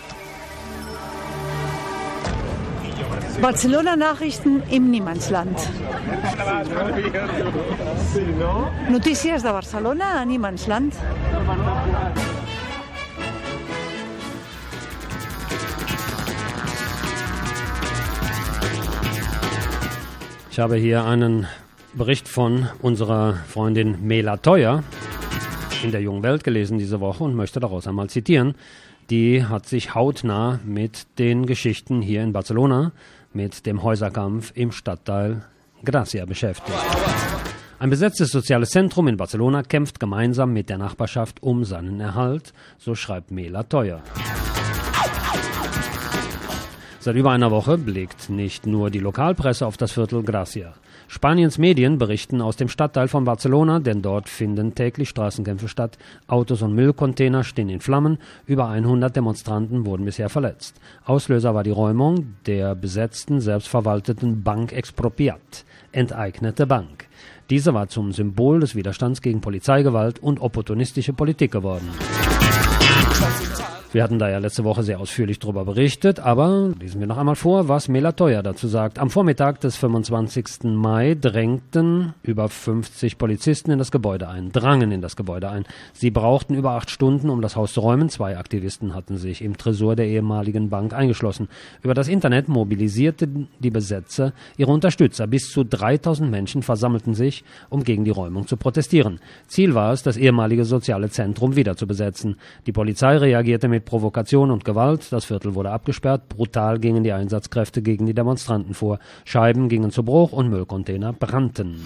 Barcelona-Nachrichten im Niemandsland. Notícies de Barcelona a Niemandsland. Ich habe hier einen Bericht von unserer Freundin Mela Teuer in der Jungen Welt gelesen diese Woche und möchte daraus einmal zitieren. Die hat sich hautnah mit den Geschichten hier in Barcelona, mit dem Häuserkampf im Stadtteil Gracia beschäftigt. Ein besetztes soziales Zentrum in Barcelona kämpft gemeinsam mit der Nachbarschaft um seinen Erhalt, so schreibt Mela Teuer. Seit über einer Woche blickt nicht nur die Lokalpresse auf das Viertel Gracia. Spaniens Medien berichten aus dem Stadtteil von Barcelona, denn dort finden täglich Straßenkämpfe statt. Autos und Müllcontainer stehen in Flammen. Über hundert Demonstranten wurden bisher verletzt. Auslöser war die Räumung der besetzten, selbstverwalteten Bank Expropiat, enteignete Bank. Diese war zum Symbol des Widerstands gegen Polizeigewalt und opportunistische Politik geworden. Wir hatten da ja letzte Woche sehr ausführlich darüber berichtet, aber lesen wir noch einmal vor, was Mela Teuer dazu sagt. Am Vormittag des fünfundzwanzigsten Mai drängten über fünfzig Polizisten in das Gebäude ein, drangen in das Gebäude ein. Sie brauchten über acht Stunden, um das Haus zu räumen. Zwei Aktivisten hatten sich im Tresor der ehemaligen Bank eingeschlossen. Über das Internet mobilisierten die Besetzer ihre Unterstützer. Bis zu dreitausend Menschen versammelten sich, um gegen die Räumung zu protestieren. Ziel war es, das ehemalige soziale Zentrum wieder zu besetzen. Die Polizei reagierte mit Provokation und Gewalt. Das Viertel wurde abgesperrt. Brutal gingen die Einsatzkräfte gegen die Demonstranten vor. Scheiben gingen zu Bruch und Müllcontainer brannten.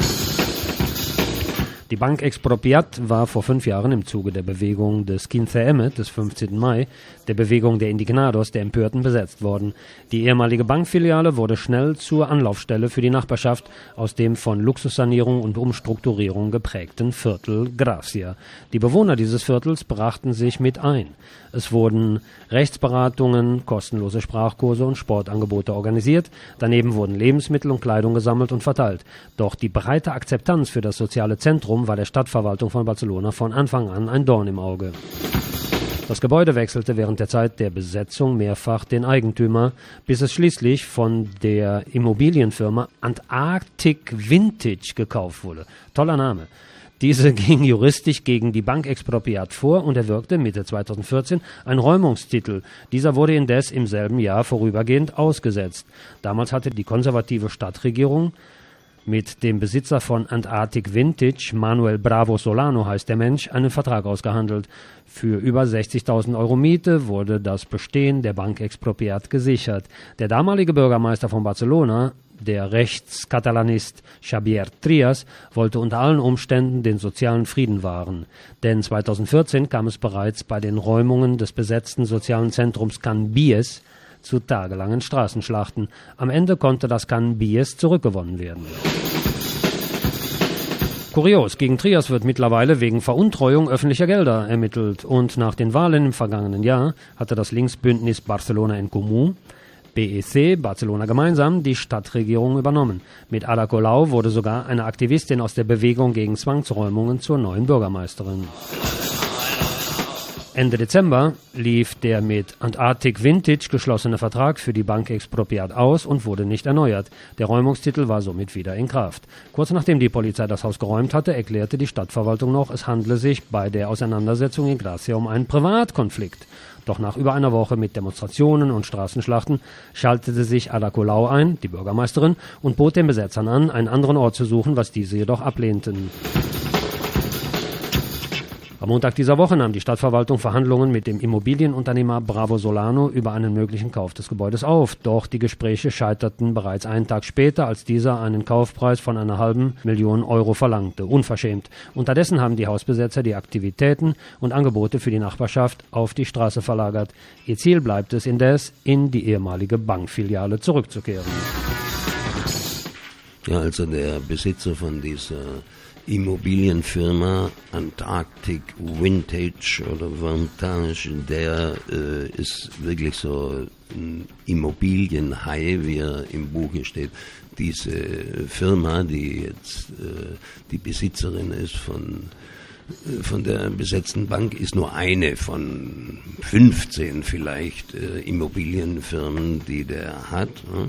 Die Bank Expropiat war vor fünf Jahren im Zuge der Bewegung des quince eme, des fünfzehnten Mai, der Bewegung der Indignados, der Empörten, besetzt worden. Die ehemalige Bankfiliale wurde schnell zur Anlaufstelle für die Nachbarschaft aus dem von Luxussanierung und Umstrukturierung geprägten Viertel Gracia. Die Bewohner dieses Viertels brachten sich mit ein. Es wurden Rechtsberatungen, kostenlose Sprachkurse und Sportangebote organisiert. Daneben wurden Lebensmittel und Kleidung gesammelt und verteilt. Doch die breite Akzeptanz für das soziale Zentrum Wiederum war der Stadtverwaltung von Barcelona von Anfang an ein Dorn im Auge. Das Gebäude wechselte während der Zeit der Besetzung mehrfach den Eigentümer, bis es schließlich von der Immobilienfirma Antarctic Vintage gekauft wurde. Toller Name. Diese ging juristisch gegen die Bank Expropriat vor und erwirkte Mitte zweitausendvierzehn einen Räumungstitel. Dieser wurde indes im selben Jahr vorübergehend ausgesetzt. Damals hatte die konservative Stadtregierung mit dem Besitzer von Antarctic Vintage, Manuel Bravo Solano heißt der Mensch, einen Vertrag ausgehandelt. Für über sechzigtausend Euro Miete wurde das Bestehen der Bank Expropriat gesichert. Der damalige Bürgermeister von Barcelona, der Rechtskatalanist Xavier Trias, wollte unter allen Umständen den sozialen Frieden wahren. Denn zweitausendvierzehn kam es bereits bei den Räumungen des besetzten sozialen Zentrums Can Vies zu tagelangen Straßenschlachten. Am Ende konnte das Can Vies zurückgewonnen werden. Kurios, gegen Trias wird mittlerweile wegen Veruntreuung öffentlicher Gelder ermittelt. Und nach den Wahlen im vergangenen Jahr hatte das Linksbündnis Barcelona en Comú, B E C, Barcelona gemeinsam, die Stadtregierung übernommen. Mit Ada Colau wurde sogar eine Aktivistin aus der Bewegung gegen Zwangsräumungen zur neuen Bürgermeisterin. Ende Dezember lief der mit Antarctic Vintage geschlossene Vertrag für die Bank Expropriat aus und wurde nicht erneuert. Der Räumungstitel war somit wieder in Kraft. Kurz nachdem die Polizei das Haus geräumt hatte, erklärte die Stadtverwaltung noch, es handle sich bei der Auseinandersetzung in Gracia um einen Privatkonflikt. Doch nach über einer Woche mit Demonstrationen und Straßenschlachten schaltete sich Ada Colau ein, die Bürgermeisterin, und bot den Besetzern an, einen anderen Ort zu suchen, was diese jedoch ablehnten. Am Montag dieser Woche nahm die Stadtverwaltung Verhandlungen mit dem Immobilienunternehmer Bravo Solano über einen möglichen Kauf des Gebäudes auf. Doch die Gespräche scheiterten bereits einen Tag später, als dieser einen Kaufpreis von einer halben Million Euro verlangte. Unverschämt. Unterdessen haben die Hausbesetzer die Aktivitäten und Angebote für die Nachbarschaft auf die Straße verlagert. Ihr Ziel bleibt es indes, in die ehemalige Bankfiliale zurückzukehren. Ja, also der Besitzer von dieser Immobilienfirma Antarctic Vintage oder Vintage, der äh, ist wirklich so ein Immobilienhai, wie er im Buche steht. Diese Firma, die jetzt äh, die Besitzerin ist von von der besetzten Bank, ist nur eine von fünfzehn vielleicht äh, Immobilienfirmen, die der hat. Ne?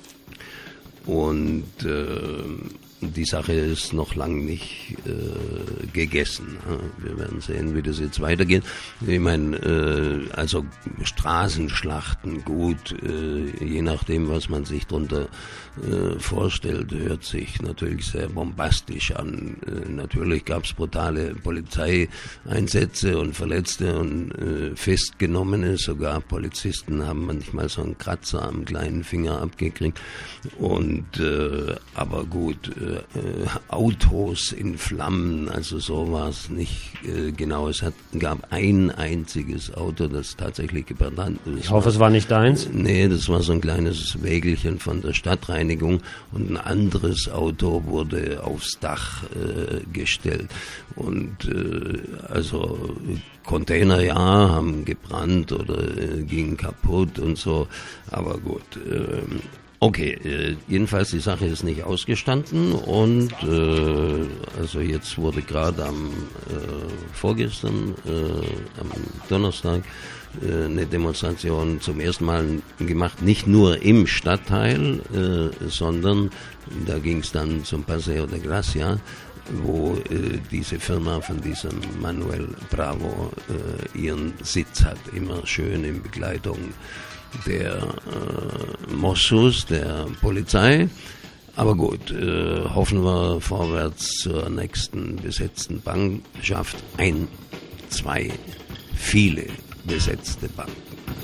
Und äh, die Sache ist noch lang nicht äh, gegessen. Wir werden sehen, wie das jetzt weitergeht. Ich meine, äh, also Straßenschlachten, gut, äh, je nachdem, was man sich darunter äh, vorstellt, hört sich natürlich sehr bombastisch an. Äh, natürlich gab es brutale Polizeieinsätze und Verletzte und äh, Festgenommene. Sogar Polizisten haben manchmal so einen Kratzer am kleinen Finger abgekriegt. Und äh, aber gut, äh, Äh, Autos in Flammen, also so war es nicht äh, genau. Es hat, gab ein einziges Auto, das tatsächlich gebrannt ist. Ich hoffe, es war nicht deins? Nee, das war so ein kleines Wägelchen von der Stadtreinigung und ein anderes Auto wurde aufs Dach äh, gestellt. Und äh, also Container, ja, haben gebrannt oder äh, gingen kaputt und so, aber gut, äh, Okay, äh, jedenfalls die Sache ist nicht ausgestanden und äh, also jetzt wurde gerade am äh, vorgestern, äh, am Donnerstag, äh, eine Demonstration zum ersten Mal gemacht, nicht nur im Stadtteil, äh, sondern da ging es dann zum Paseo de Gracia, wo äh, diese Firma von diesem Manuel Bravo äh, ihren Sitz hat, immer schön in Begleitung der äh, Mossos, der Polizei. Aber gut, äh, hoffen wir vorwärts zur nächsten besetzten Bankschaft. Ein, zwei, viele besetzte Banken.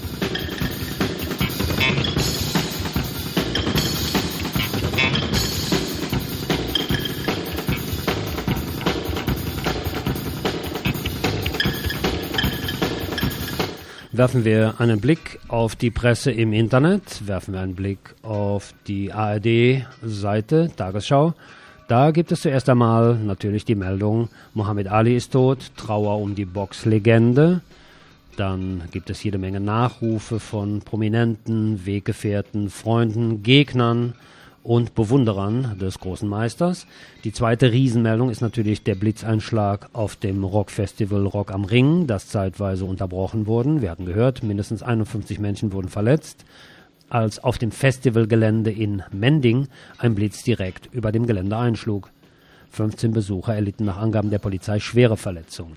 Werfen wir einen Blick auf die Presse im Internet, werfen wir einen Blick auf die A R D-Seite, Tagesschau. Da gibt es zuerst einmal natürlich die Meldung, Muhammad Ali ist tot, Trauer um die Boxlegende. Dann gibt es jede Menge Nachrufe von Prominenten, Weggefährten, Freunden, Gegnern und Bewunderern des großen Meisters. Die zweite Riesenmeldung ist natürlich der Blitzeinschlag auf dem Rockfestival Rock am Ring, das zeitweise unterbrochen wurde. Wir hatten gehört, mindestens einundfünfzig Menschen wurden verletzt, als auf dem Festivalgelände in Mending ein Blitz direkt über dem Gelände einschlug. fünfzehn Besucher erlitten nach Angaben der Polizei schwere Verletzungen.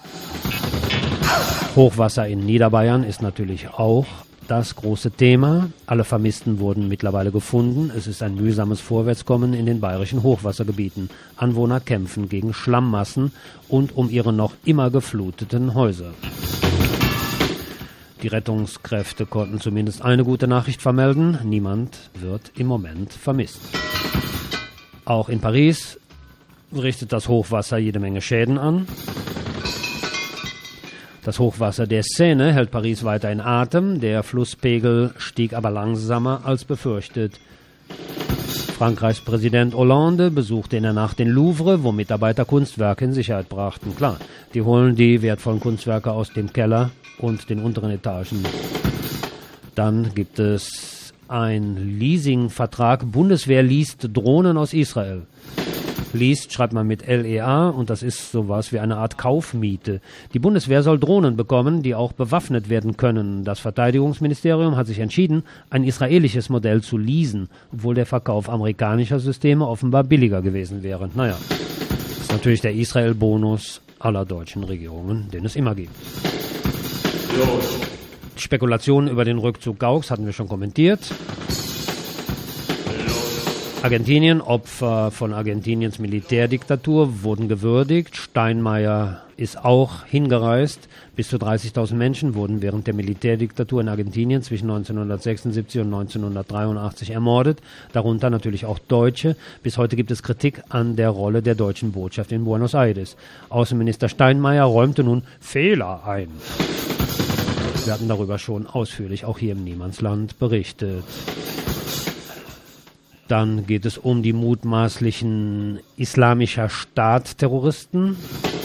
Hochwasser in Niederbayern ist natürlich auch das große Thema. Alle Vermissten wurden mittlerweile gefunden. Es ist ein mühsames Vorwärtskommen in den bayerischen Hochwassergebieten. Anwohner kämpfen gegen Schlammmassen und um ihre noch immer gefluteten Häuser. Die Rettungskräfte konnten zumindest eine gute Nachricht vermelden. Niemand wird im Moment vermisst. Auch in Paris richtet das Hochwasser jede Menge Schäden an. Das Hochwasser der Seine hält Paris weiter in Atem. Der Flusspegel stieg aber langsamer als befürchtet. Frankreichs Präsident Hollande besuchte in der Nacht den Louvre, wo Mitarbeiter Kunstwerke in Sicherheit brachten. Klar, die holen die wertvollen Kunstwerke aus dem Keller und den unteren Etagen. Dann gibt es einen Leasingvertrag. Bundeswehr liest Drohnen aus Israel. Liest schreibt man mit L E A und das ist sowas wie eine Art Kaufmiete. Die Bundeswehr soll Drohnen bekommen, die auch bewaffnet werden können. Das Verteidigungsministerium hat sich entschieden, ein israelisches Modell zu leasen, obwohl der Verkauf amerikanischer Systeme offenbar billiger gewesen wäre. Naja, das ist natürlich der Israel-Bonus aller deutschen Regierungen, den es immer gibt. Die Spekulationen über den Rückzug Gauks hatten wir schon kommentiert. Argentinien, Opfer von Argentiniens Militärdiktatur, wurden gewürdigt. Steinmeier ist auch hingereist. Bis zu dreißigtausend Menschen wurden während der Militärdiktatur in Argentinien zwischen neunzehnhundertsechsundsiebzig und neunzehnhundertdreiundachtzig ermordet, darunter natürlich auch Deutsche. Bis heute gibt es Kritik an der Rolle der deutschen Botschaft in Buenos Aires. Außenminister Steinmeier räumte nun Fehler ein. Wir hatten darüber schon ausführlich auch hier im Niemandsland berichtet. Dann geht es um die mutmaßlichen Islamischer Staat-Terroristen.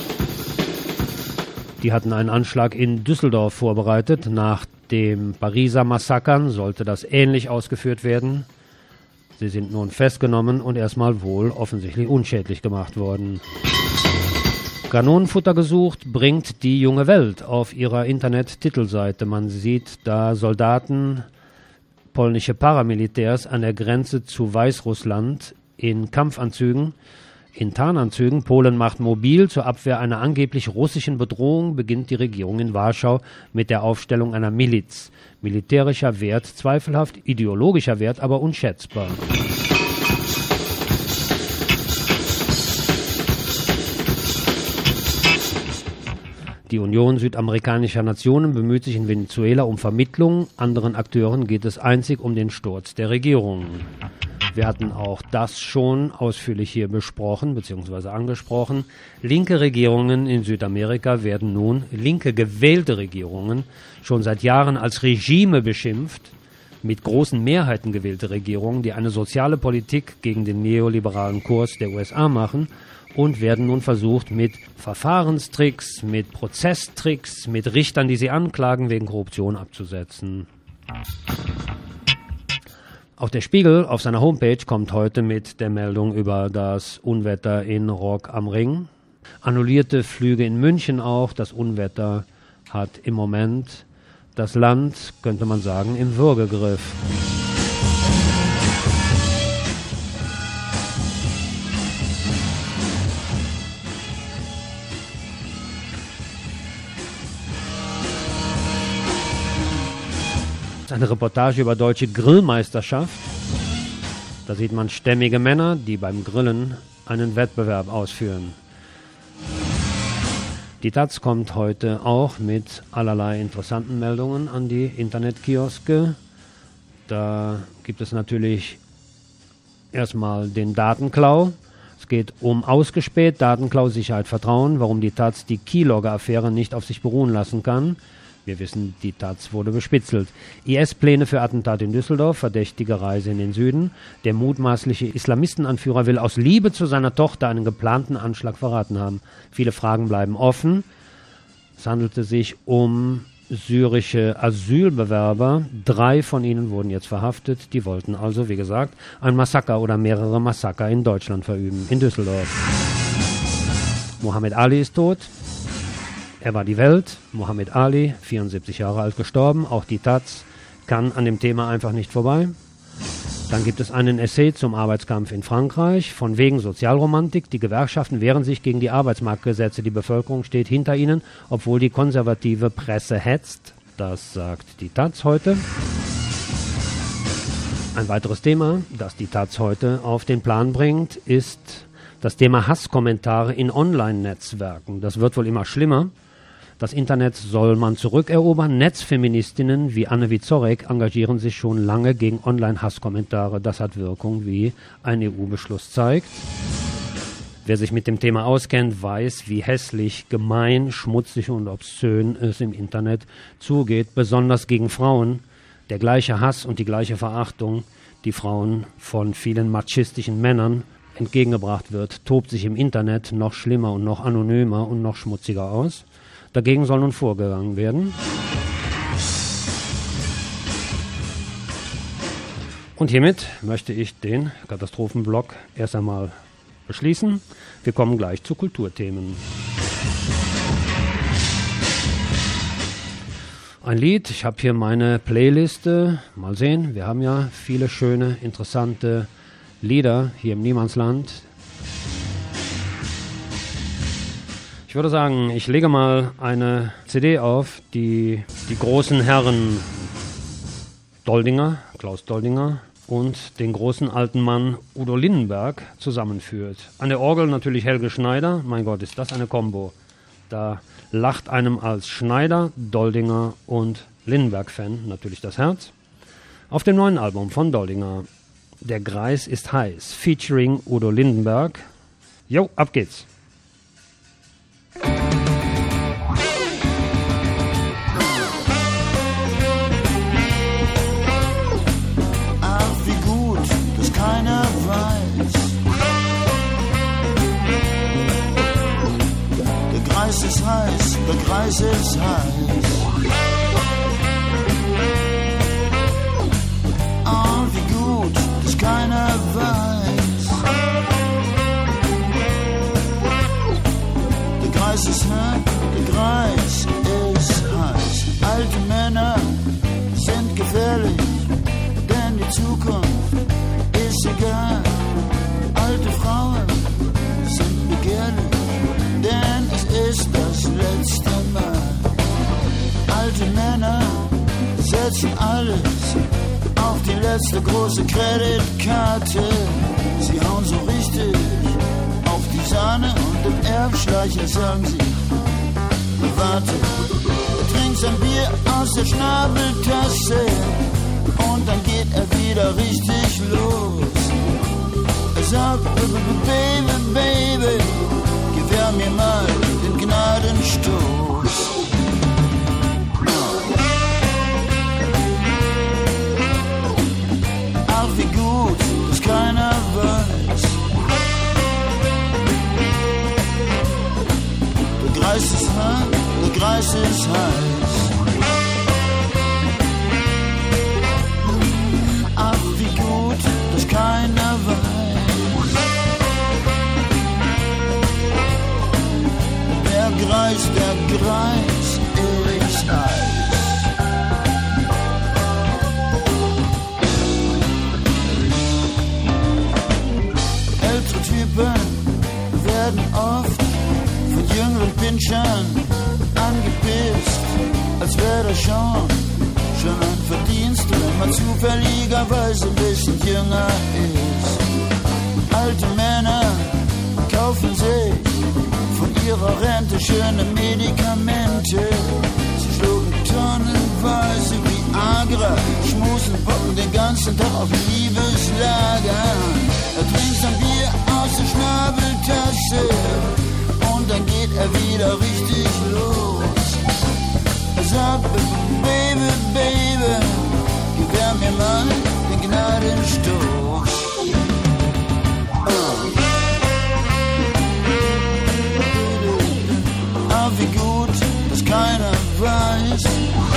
Die hatten einen Anschlag in Düsseldorf vorbereitet. Nach dem Pariser Massakern sollte das ähnlich ausgeführt werden. Sie sind nun festgenommen und erstmal wohl offensichtlich unschädlich gemacht worden. Kanonenfutter gesucht bringt die junge Welt auf ihrer Internet-Titelseite. Man sieht da Soldaten, polnische Paramilitärs an der Grenze zu Weißrussland in Kampfanzügen, in Tarnanzügen. Polen macht mobil. Zur Abwehr einer angeblich russischen Bedrohung beginnt die Regierung in Warschau mit der Aufstellung einer Miliz. Militärischer Wert zweifelhaft, ideologischer Wert aber unschätzbar. Die Union südamerikanischer Nationen bemüht sich in Venezuela um Vermittlung. Anderen Akteuren geht es einzig um den Sturz der Regierung. Wir hatten auch das schon ausführlich hier besprochen bzw. angesprochen. Linke Regierungen in Südamerika werden nun, linke gewählte Regierungen, schon seit Jahren als Regime beschimpft. Mit großen Mehrheiten gewählte Regierungen, die eine soziale Politik gegen den neoliberalen Kurs der U S A machen, und werden nun versucht, mit Verfahrenstricks, mit Prozesstricks, mit Richtern, die sie anklagen, wegen Korruption abzusetzen. Auch der Spiegel auf seiner Homepage kommt heute mit der Meldung über das Unwetter in Rock am Ring. Annullierte Flüge in München auch. Das Unwetter hat im Moment das Land, könnte man sagen, im Würgegriff. Eine Reportage über deutsche Grillmeisterschaft. Da sieht man stämmige Männer, die beim Grillen einen Wettbewerb ausführen. Die Taz kommt heute auch mit allerlei interessanten Meldungen an die Internetkioske. Da gibt es natürlich erstmal den Datenklau. Es geht um ausgespäht, Datenklau, Sicherheit, Vertrauen, warum die Taz die Keylogger-Affäre nicht auf sich beruhen lassen kann. Wir wissen, die Taz wurde bespitzelt. I S-Pläne für Attentat in Düsseldorf, verdächtige Reise in den Süden. Der mutmaßliche Islamistenanführer will aus Liebe zu seiner Tochter einen geplanten Anschlag verraten haben. Viele Fragen bleiben offen. Es handelte sich um syrische Asylbewerber. Drei von ihnen wurden jetzt verhaftet. Die wollten also, wie gesagt, ein Massaker oder mehrere Massaker in Deutschland verüben, in Düsseldorf. Muhammad Ali ist tot. Er war die Welt. Muhammad Ali, vierundsiebzig Jahre alt, gestorben. Auch die Taz kann an dem Thema einfach nicht vorbei. Dann gibt es einen Essay zum Arbeitskampf in Frankreich, von wegen Sozialromantik. Die Gewerkschaften wehren sich gegen die Arbeitsmarktgesetze. Die Bevölkerung steht hinter ihnen, obwohl die konservative Presse hetzt. Das sagt die Taz heute. Ein weiteres Thema, das die Taz heute auf den Plan bringt, ist das Thema Hasskommentare in Online-Netzwerken. Das wird wohl immer schlimmer. Das Internet soll man zurückerobern. Netzfeministinnen wie Anne Wieczorek engagieren sich schon lange gegen Online-Hasskommentare. Das hat Wirkung, wie ein E U-Beschluss zeigt. Wer sich mit dem Thema auskennt, weiß, wie hässlich, gemein, schmutzig und obszön es im Internet zugeht, besonders gegen Frauen. Der gleiche Hass und die gleiche Verachtung, die Frauen von vielen machistischen Männern entgegengebracht wird, tobt sich im Internet noch schlimmer und noch anonymer und noch schmutziger aus. Dagegen soll nun vorgegangen werden. Und hiermit möchte ich den Katastrophenblock erst einmal beschließen. Wir kommen gleich zu Kulturthemen. Ein Lied, ich habe hier meine Playliste. Mal sehen, wir haben ja viele schöne, interessante Lieder hier im Niemandsland. Ich würde sagen, ich lege mal eine C D auf, die die großen Herren Doldinger, Klaus Doldinger und den großen alten Mann Udo Lindenberg zusammenführt. An der Orgel natürlich Helge Schneider. Mein Gott, ist das eine Kombo. Da lacht einem als Schneider, Doldinger und Lindenberg-Fan natürlich das Herz. Auf dem neuen Album von Doldinger, Der Greis ist heiß, featuring Udo Lindenberg. Jo, ab geht's. Keiner weiß. Der Kreis ist heiß, der Kreis ist heiß. Oh, wie gut, dass keiner weiß. Der Kreis ist heiß, der Kreis ist heiß. Alte Männer sind gefährlich, denn die Zukunft ist egal. Alte Frauen sind begehrlich, denn es ist das letzte Mal. Alte Männer setzen alles auf die letzte große Kreditkarte. Sie hauen so richtig auf die Sahne und im Erbschleicher sagen sie: Warte, trinkst ein Bier aus der Schnabeltasse und dann geht er wieder richtig los. Er sagt: Baby, Baby, gewähr mir mal den Gnadenstoß. Ach, wie gut, dass keiner weiß. Der Greis ist heiß, der Greis ist heiß. Ach, wie gut, dass keiner weiß. Der Greis, der Greis ist heiß. Ältere Typen werden oft von jüngeren Pinschern angepisst, als wäre das schon schon ein Verdienst, wenn man zufälligerweise ein bisschen jünger ist. Alte Männer kaufen sich von ihrer Rente schöne Medikamente. Sie schlucken tonnenweise Viagra, schmusen, poppen den ganzen Tag auf Liebeslager. Er trinkt ein Bier aus der Schnabeltasse und dann geht er wieder richtig los. Er sagt: Baby, Baby, gewähr mir mal den Gnadenstoß. Oh. Ah, wie gut, dass keiner weiß.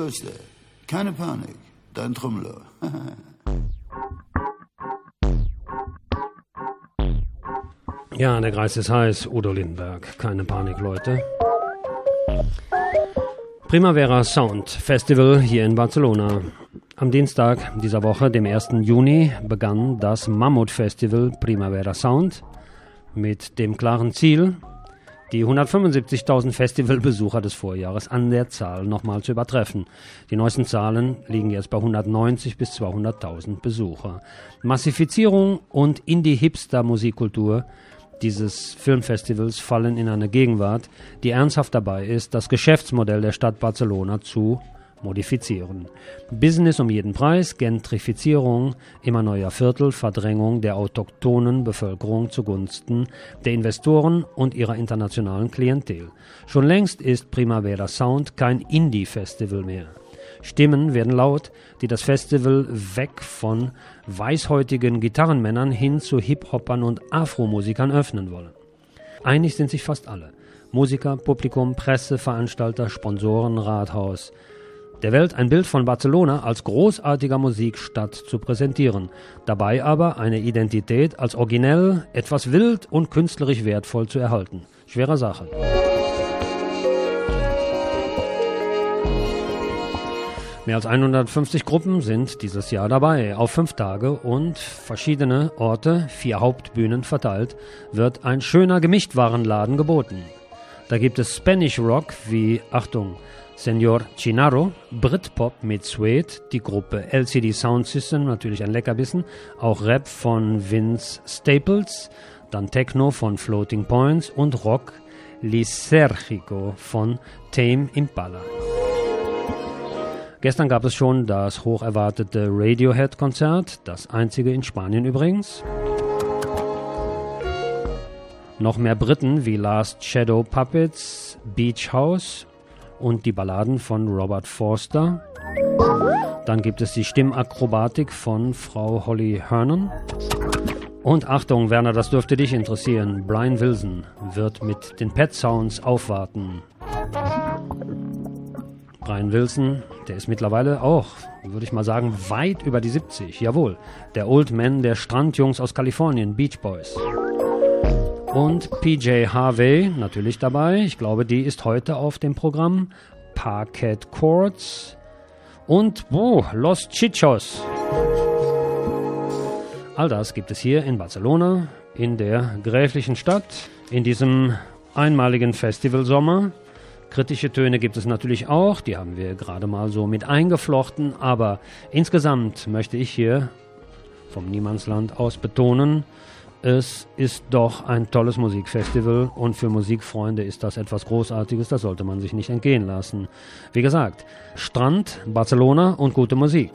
Größte. Keine Panik, dein Trommler. Ja, der Kreis ist heiß, Udo Lindenberg. Keine Panik, Leute. Primavera Sound Festival hier in Barcelona. Am Dienstag dieser Woche, dem ersten Juni, begann das Mammutfestival Primavera Sound mit dem klaren Ziel, die hundertfünfundsiebzigtausend Festivalbesucher des Vorjahres an der Zahl nochmal zu übertreffen. Die neuesten Zahlen liegen jetzt bei hundertneunzig bis zweihunderttausend Besucher. Massifizierung und Indie-Hipster-Musikkultur dieses Filmfestivals fallen in eine Gegenwart, die ernsthaft dabei ist, das Geschäftsmodell der Stadt Barcelona zu modifizieren. Business um jeden Preis, Gentrifizierung, immer neuer Viertel, Verdrängung der autochthonen Bevölkerung zugunsten der Investoren und ihrer internationalen Klientel. Schon längst ist Primavera Sound kein Indie-Festival mehr. Stimmen werden laut, die das Festival weg von weißhäutigen Gitarrenmännern hin zu Hip-Hoppern und Afromusikern öffnen wollen. Einig sind sich fast alle. Musiker, Publikum, Presse, Veranstalter, Sponsoren, Rathaus. Der Welt ein Bild von Barcelona als großartiger Musikstadt zu präsentieren, dabei aber eine Identität als originell, etwas wild und künstlerisch wertvoll zu erhalten. Schwere Sache. Mehr als hundertfünfzig Gruppen sind dieses Jahr dabei. Auf fünf Tage und verschiedene Orte, vier Hauptbühnen verteilt, wird ein schöner Gemischtwarenladen geboten. Da gibt es Spanish Rock wie, Achtung, Señor Chinarro, Britpop mit Suede, die Gruppe L C D Sound System, natürlich ein Leckerbissen, auch Rap von Vince Staples, dann Techno von Floating Points und Rock Lisérgico von Tame Impala. Gestern gab es schon das hocherwartete Radiohead-Konzert, das einzige in Spanien übrigens. Noch mehr Briten wie Last Shadow Puppets, Beach House und die Balladen von Robert Forster. Dann gibt es die Stimmakrobatik von Frau Holly Hernan. Und Achtung, Werner, das dürfte dich interessieren. Brian Wilson wird mit den Pet Sounds aufwarten. Brian Wilson, der ist mittlerweile auch, würde ich mal sagen, weit über die siebzig. Jawohl, der Old Man der Strandjungs aus Kalifornien, Beach Boys. Und P J Harvey natürlich dabei. Ich glaube, die ist heute auf dem Programm. Parquet Courts und oh, Los Chichos. All das gibt es hier in Barcelona, in der gräflichen Stadt, in diesem einmaligen Festivalsommer. Kritische Töne gibt es natürlich auch, die haben wir gerade mal so mit eingeflochten, aber insgesamt möchte ich hier vom Niemandsland aus betonen, es ist doch ein tolles Musikfestival und für Musikfreunde ist das etwas Großartiges, das sollte man sich nicht entgehen lassen. Wie gesagt, Strand, Barcelona und gute Musik.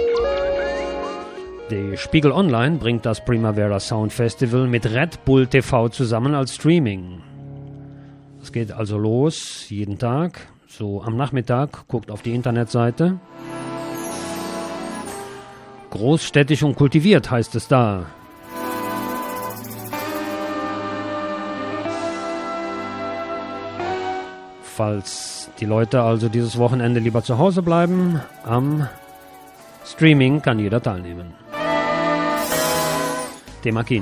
Die Spiegel Online bringt das Primavera Sound Festival mit Red Bull T V zusammen als Streaming. Es geht also los, jeden Tag, so am Nachmittag, guckt auf die Internetseite. Großstädtisch und kultiviert heißt es da. Falls die Leute also dieses Wochenende lieber zu Hause bleiben, am Streaming kann jeder teilnehmen. Thema Kino.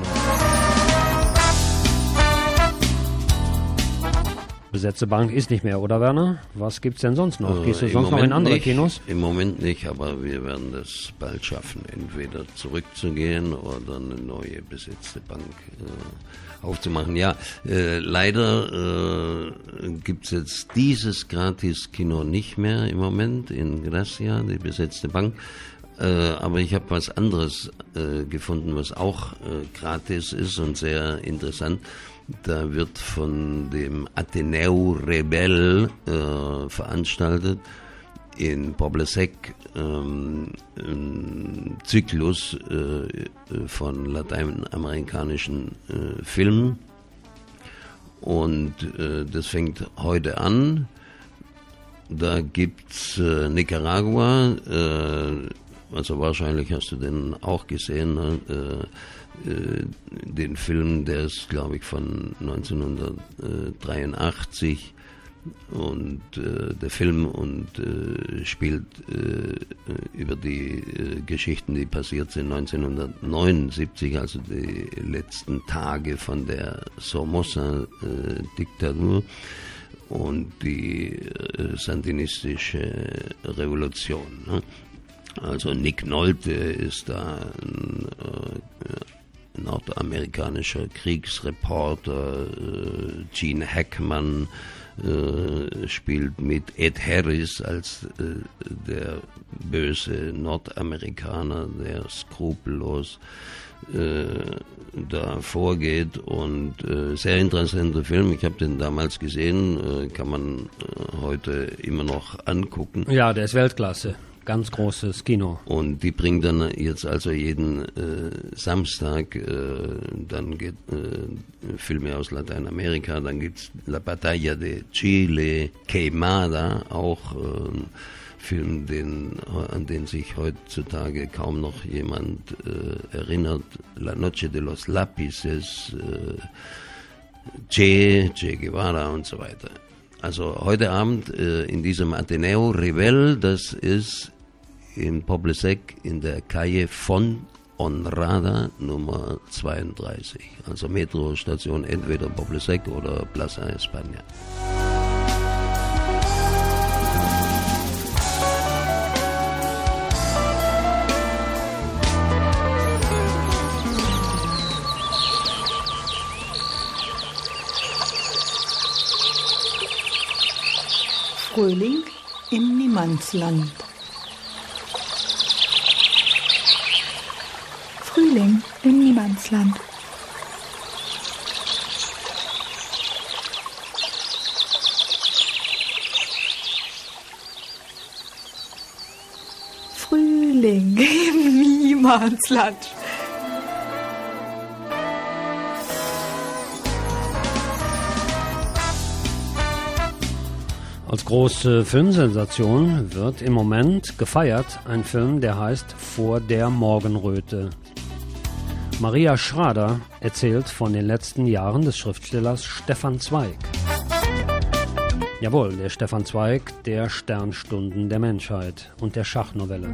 Besetzte Bank ist nicht mehr, oder Werner? Was gibt's denn sonst noch? Gehst du sonst noch in andere nicht, Kinos? Im Moment nicht, aber wir werden das bald schaffen, entweder zurückzugehen oder eine neue besetzte Bank äh, aufzumachen. Ja, äh, leider äh, gibt's jetzt dieses Gratis-Kino nicht mehr im Moment in Gracia, die besetzte Bank. Äh, aber ich habe was anderes äh, gefunden, was auch äh, gratis ist und sehr interessant. Da wird von dem Ateneu Rebel äh, veranstaltet in Poble Sec ähm, ein Zyklus äh, von lateinamerikanischen äh, Filmen. Und äh, das fängt heute an. Da gibt's äh, Nicaragua, äh, also wahrscheinlich hast du den auch gesehen, ne? äh, den Film, der ist, glaube ich, von neunzehnhundertdreiundachtzig, und äh, der Film und äh, spielt äh, über die äh, Geschichten, die passiert sind neunzehnhundertneunundsiebzig, also die letzten Tage von der Somoza-Diktatur und die äh, sandinistische Revolution. Ne? Also Nick Nolte ist da ein äh, nordamerikanischer Kriegsreporter, äh, Gene Hackman äh, spielt mit, Ed Harris als äh, der böse Nordamerikaner, der skrupellos äh, da vorgeht, und äh, sehr interessanter Film. Ich habe den damals gesehen, äh, kann man äh, heute immer noch angucken. Ja, der ist Weltklasse. Ganz großes Kino. Und die bringen dann jetzt also jeden äh, Samstag, äh, dann geht äh, Filme aus Lateinamerika, dann gibt's La Batalla de Chile, Queimada, auch äh, ein Film, den, an den sich heutzutage kaum noch jemand äh, erinnert. La Noche de los Lápices, äh, Che, Che Guevara und so weiter. Also heute Abend äh, in diesem Ateneo Rebel, das ist in Poblesec in der Calle von Honrada Nummer zweiunddreißig. Also Metrostation entweder Poblesec oder Plaza España. Frühling im Niemandsland. Frühling im Niemandsland. Frühling im Niemandsland. Als große Filmsensation wird im Moment gefeiert ein Film, der heißt Vor der Morgenröte. Maria Schrader erzählt von den letzten Jahren des Schriftstellers Stefan Zweig. Jawohl, der Stefan Zweig, der Sternstunden der Menschheit und der Schachnovelle.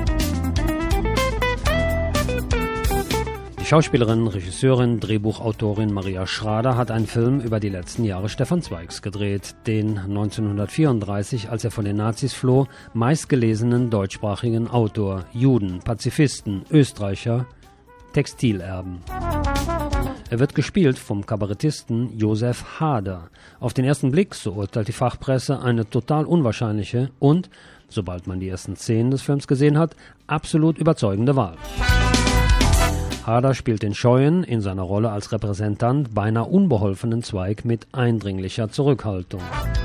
Die Schauspielerin, Regisseurin, Drehbuchautorin Maria Schrader hat einen Film über die letzten Jahre Stefan Zweigs gedreht, den neunzehnhundertvierunddreißig, als er von den Nazis floh, meistgelesenen deutschsprachigen Autor, Juden, Pazifisten, Österreicher, Textilerben. Er wird gespielt vom Kabarettisten Josef Hader. Auf den ersten Blick, so urteilt die Fachpresse, eine total unwahrscheinliche und, sobald man die ersten Szenen des Films gesehen hat, absolut überzeugende Wahl. Hader spielt den scheuen, in seiner Rolle als Repräsentant beinahe unbeholfenen Zweig mit eindringlicher Zurückhaltung.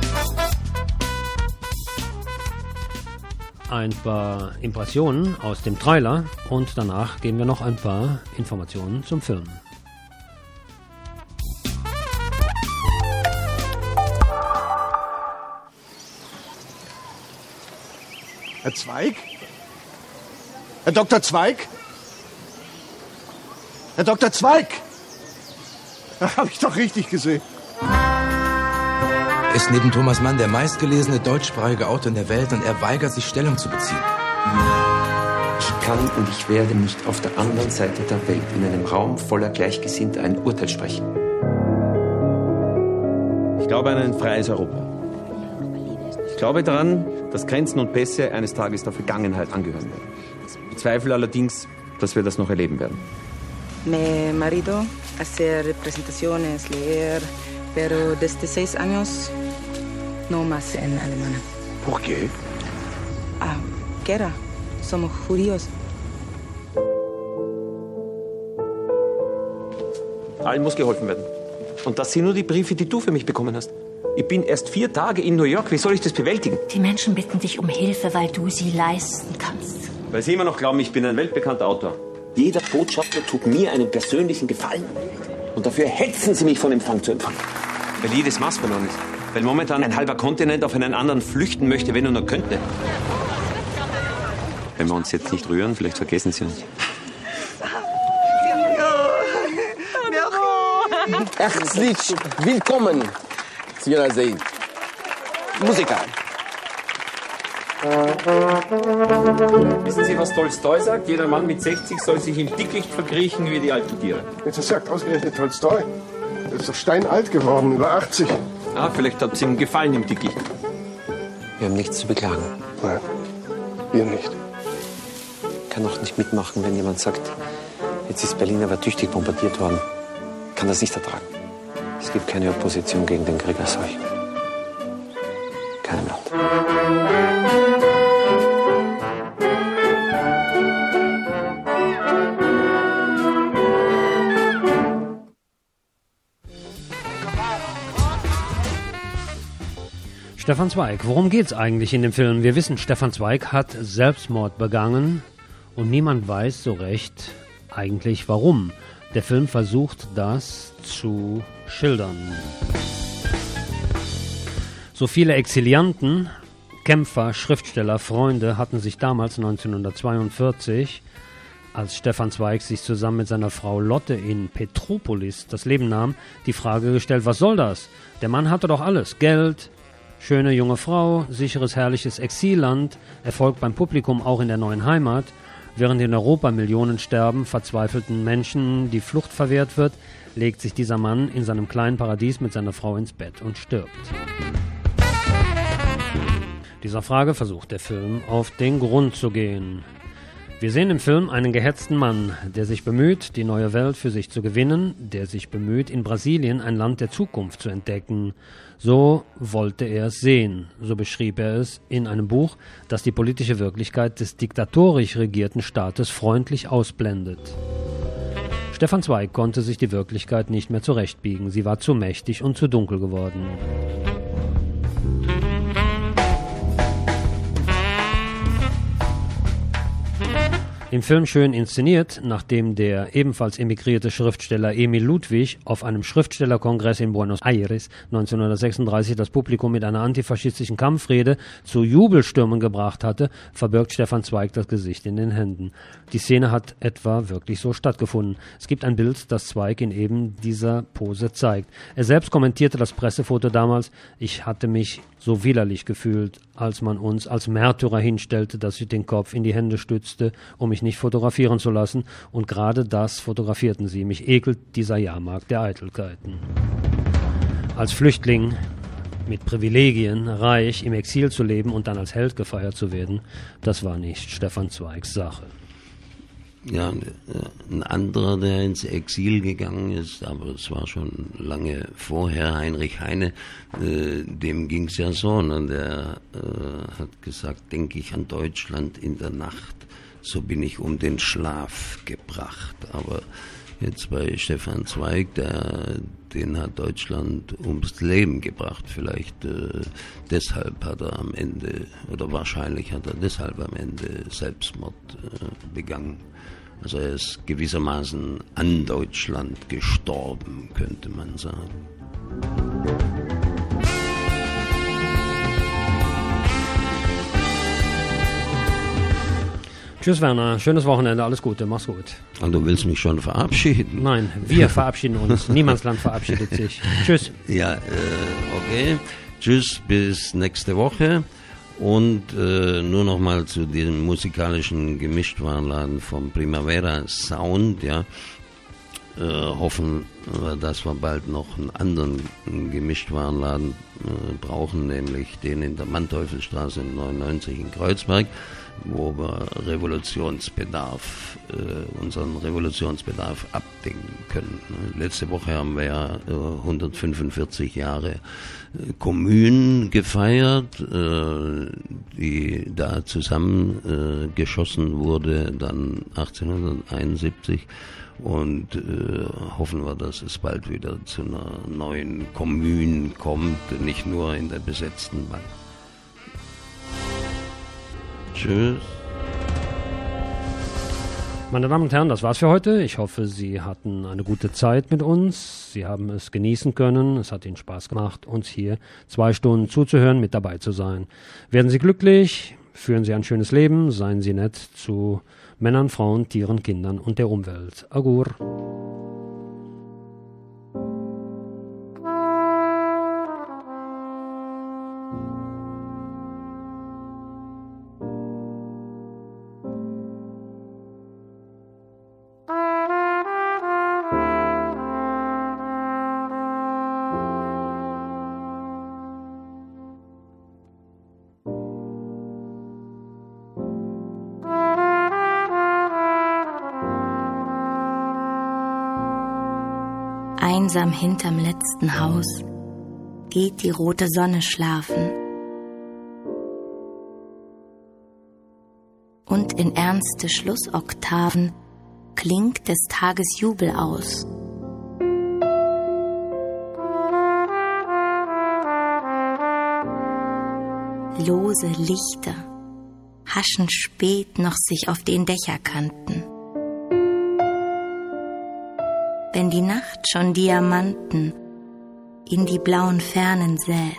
Ein paar Impressionen aus dem Trailer und danach geben wir noch ein paar Informationen zum Film. Herr Zweig? Herr Doktor Zweig? Herr Doktor Zweig! Das habe ich doch richtig gesehen. Er ist neben Thomas Mann der meistgelesene deutschsprachige Autor in der Welt und er weigert sich, Stellung zu beziehen. Ich kann und ich werde nicht auf der anderen Seite der Welt in einem Raum voller Gleichgesinnter ein Urteil sprechen. Ich glaube an ein freies Europa. Ich glaube daran, dass Grenzen und Pässe eines Tages der Vergangenheit angehören werden. Ich bezweifle allerdings, dass wir das noch erleben werden. Mi marido hace representaciones, leer, pero desde seis años no más en alemán. ¿Por qué? Ah, guerra. Somos judíos. Allen muss geholfen werden. Und das sind nur die Briefe, die du für mich bekommen hast. Ich bin erst vier Tage in New York. Wie soll ich das bewältigen? Die Menschen bitten dich um Hilfe, weil du sie leisten kannst. Weil sie immer noch glauben, ich bin ein weltbekannter Autor. Jeder Botschafter tut mir einen persönlichen Gefallen. Und dafür hetzen sie mich von Empfang zu Empfang. Weil jedes Maß verloren ist. Weil momentan ein halber Kontinent auf einen anderen flüchten möchte, wenn er nur könnte. Wenn wir uns jetzt nicht rühren, vielleicht vergessen sie uns. Herzlich willkommen, Signora Zaid. Musiker. Wissen Sie, was Tolstoi sagt? Jeder Mann mit sechzig soll sich im Dickicht verkriechen wie die alten Tiere. Das sagt ausgerechnet Tolstoi. Er ist doch steinalt geworden, über achtzig. Ah, vielleicht hat es ihm gefallen im Dickicht. Wir haben nichts zu beklagen. Nein, wir nicht. Ich kann auch nicht mitmachen, wenn jemand sagt, jetzt ist Berlin aber tüchtig bombardiert worden. Ich kann das nicht ertragen. Es gibt keine Opposition gegen den Krieg als solchen. Keinem Land. Stefan Zweig, worum geht's eigentlich in dem Film? Wir wissen, Stefan Zweig hat Selbstmord begangen und niemand weiß so recht eigentlich warum. Der Film versucht das zu schildern. So viele Exilianten, Kämpfer, Schriftsteller, Freunde hatten sich damals neunzehnhundertzweiundvierzig, als Stefan Zweig sich zusammen mit seiner Frau Lotte in Petropolis das Leben nahm, die Frage gestellt, was soll das? Der Mann hatte doch alles, Geld, schöne junge Frau, sicheres, herrliches Exilland, Erfolg beim Publikum auch in der neuen Heimat. Während in Europa Millionen sterben, verzweifelten Menschen die Flucht verwehrt wird, legt sich dieser Mann in seinem kleinen Paradies mit seiner Frau ins Bett und stirbt. Dieser Frage versucht der Film auf den Grund zu gehen. Wir sehen im Film einen gehetzten Mann, der sich bemüht, die neue Welt für sich zu gewinnen, der sich bemüht, in Brasilien ein Land der Zukunft zu entdecken. So wollte er es sehen, so beschrieb er es in einem Buch, das die politische Wirklichkeit des diktatorisch regierten Staates freundlich ausblendet. Stefan Zweig konnte sich die Wirklichkeit nicht mehr zurechtbiegen, sie war zu mächtig und zu dunkel geworden. Im Film schön inszeniert, nachdem der ebenfalls emigrierte Schriftsteller Emil Ludwig auf einem Schriftstellerkongress in Buenos Aires neunzehnhundertsechsunddreißig das Publikum mit einer antifaschistischen Kampfrede zu Jubelstürmen gebracht hatte, verbirgt Stefan Zweig das Gesicht in den Händen. Die Szene hat etwa wirklich so stattgefunden. Es gibt ein Bild, das Zweig in eben dieser Pose zeigt. Er selbst kommentierte das Pressefoto damals: Ich hatte mich so widerlich gefühlt, als man uns als Märtyrer hinstellte, dass ich den Kopf in die Hände stützte, um mich nicht fotografieren zu lassen. Und gerade das fotografierten sie. Mich ekelt dieser Jahrmarkt der Eitelkeiten. Als Flüchtling mit Privilegien, reich, im Exil zu leben und dann als Held gefeiert zu werden, das war nicht Stefan Zweigs Sache. Ja, ein anderer, der ins Exil gegangen ist, aber es war schon lange vorher, Heinrich Heine, äh, dem ging's ja so, ne? Der äh, hat gesagt, denke ich an Deutschland in der Nacht, so bin ich um den Schlaf gebracht. Aber jetzt bei Stefan Zweig, der, den hat Deutschland ums Leben gebracht. Vielleicht äh, deshalb hat er am Ende, oder wahrscheinlich hat er deshalb am Ende Selbstmord äh, begangen. Also er ist gewissermaßen an Deutschland gestorben, könnte man sagen. Tschüss Werner, schönes Wochenende, alles Gute, mach's gut. Und du willst mich schon verabschieden? Nein, wir verabschieden uns, Niemandsland verabschiedet sich. Tschüss. Ja, äh, okay, tschüss, bis nächste Woche. Und äh, nur noch mal zu dem musikalischen Gemischtwarenladen vom Primavera Sound, ja. Äh, hoffen wir, dass wir bald noch einen anderen Gemischtwarenladen äh, brauchen, nämlich den in der Manteuffelstraße neunundneunzig in Kreuzberg, wo wir Revolutionsbedarf, äh, unseren Revolutionsbedarf abdecken können. Letzte Woche haben wir ja äh, hundertfünfundvierzig Jahre äh, Kommune gefeiert, äh, die da zusammengeschossen äh, geschossen wurde, dann achtzehnhunderteinundsiebzig. Und äh, hoffen wir, dass es bald wieder zu einer neuen Kommune kommt, nicht nur in der besetzten Bank. Tschüss. Meine Damen und Herren, das war's für heute. Ich hoffe, Sie hatten eine gute Zeit mit uns. Sie haben es genießen können. Es hat Ihnen Spaß gemacht, uns hier zwei Stunden zuzuhören, mit dabei zu sein. Werden Sie glücklich, führen Sie ein schönes Leben, seien Sie nett zu Männern, Frauen, Tieren, Kindern und der Umwelt. Agur. Einsam hinterm letzten Haus geht die rote Sonne schlafen. Und in ernste Schlussoktaven klingt des Tages Jubel aus. Lose Lichter haschen spät noch sich auf den Dächerkanten. Wenn die Nacht schon Diamanten in die blauen Fernen sät.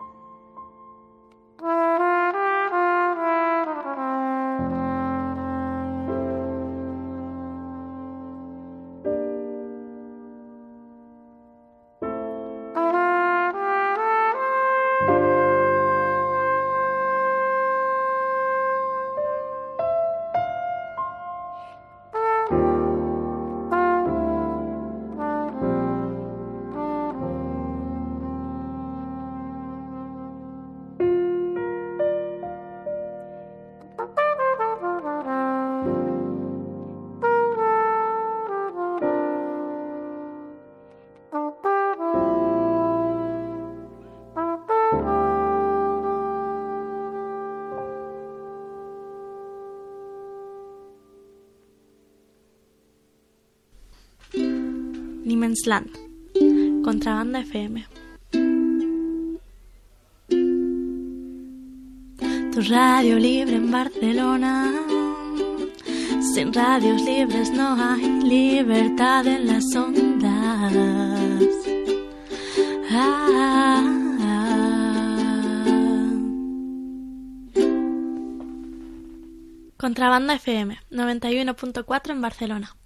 Niemandsland, Contrabanda F M. Tu radio libre en Barcelona. Sin radios libres no hay libertad en las ondas. Ah, ah. Contrabanda F M, noventa y uno punto cuatro en Barcelona.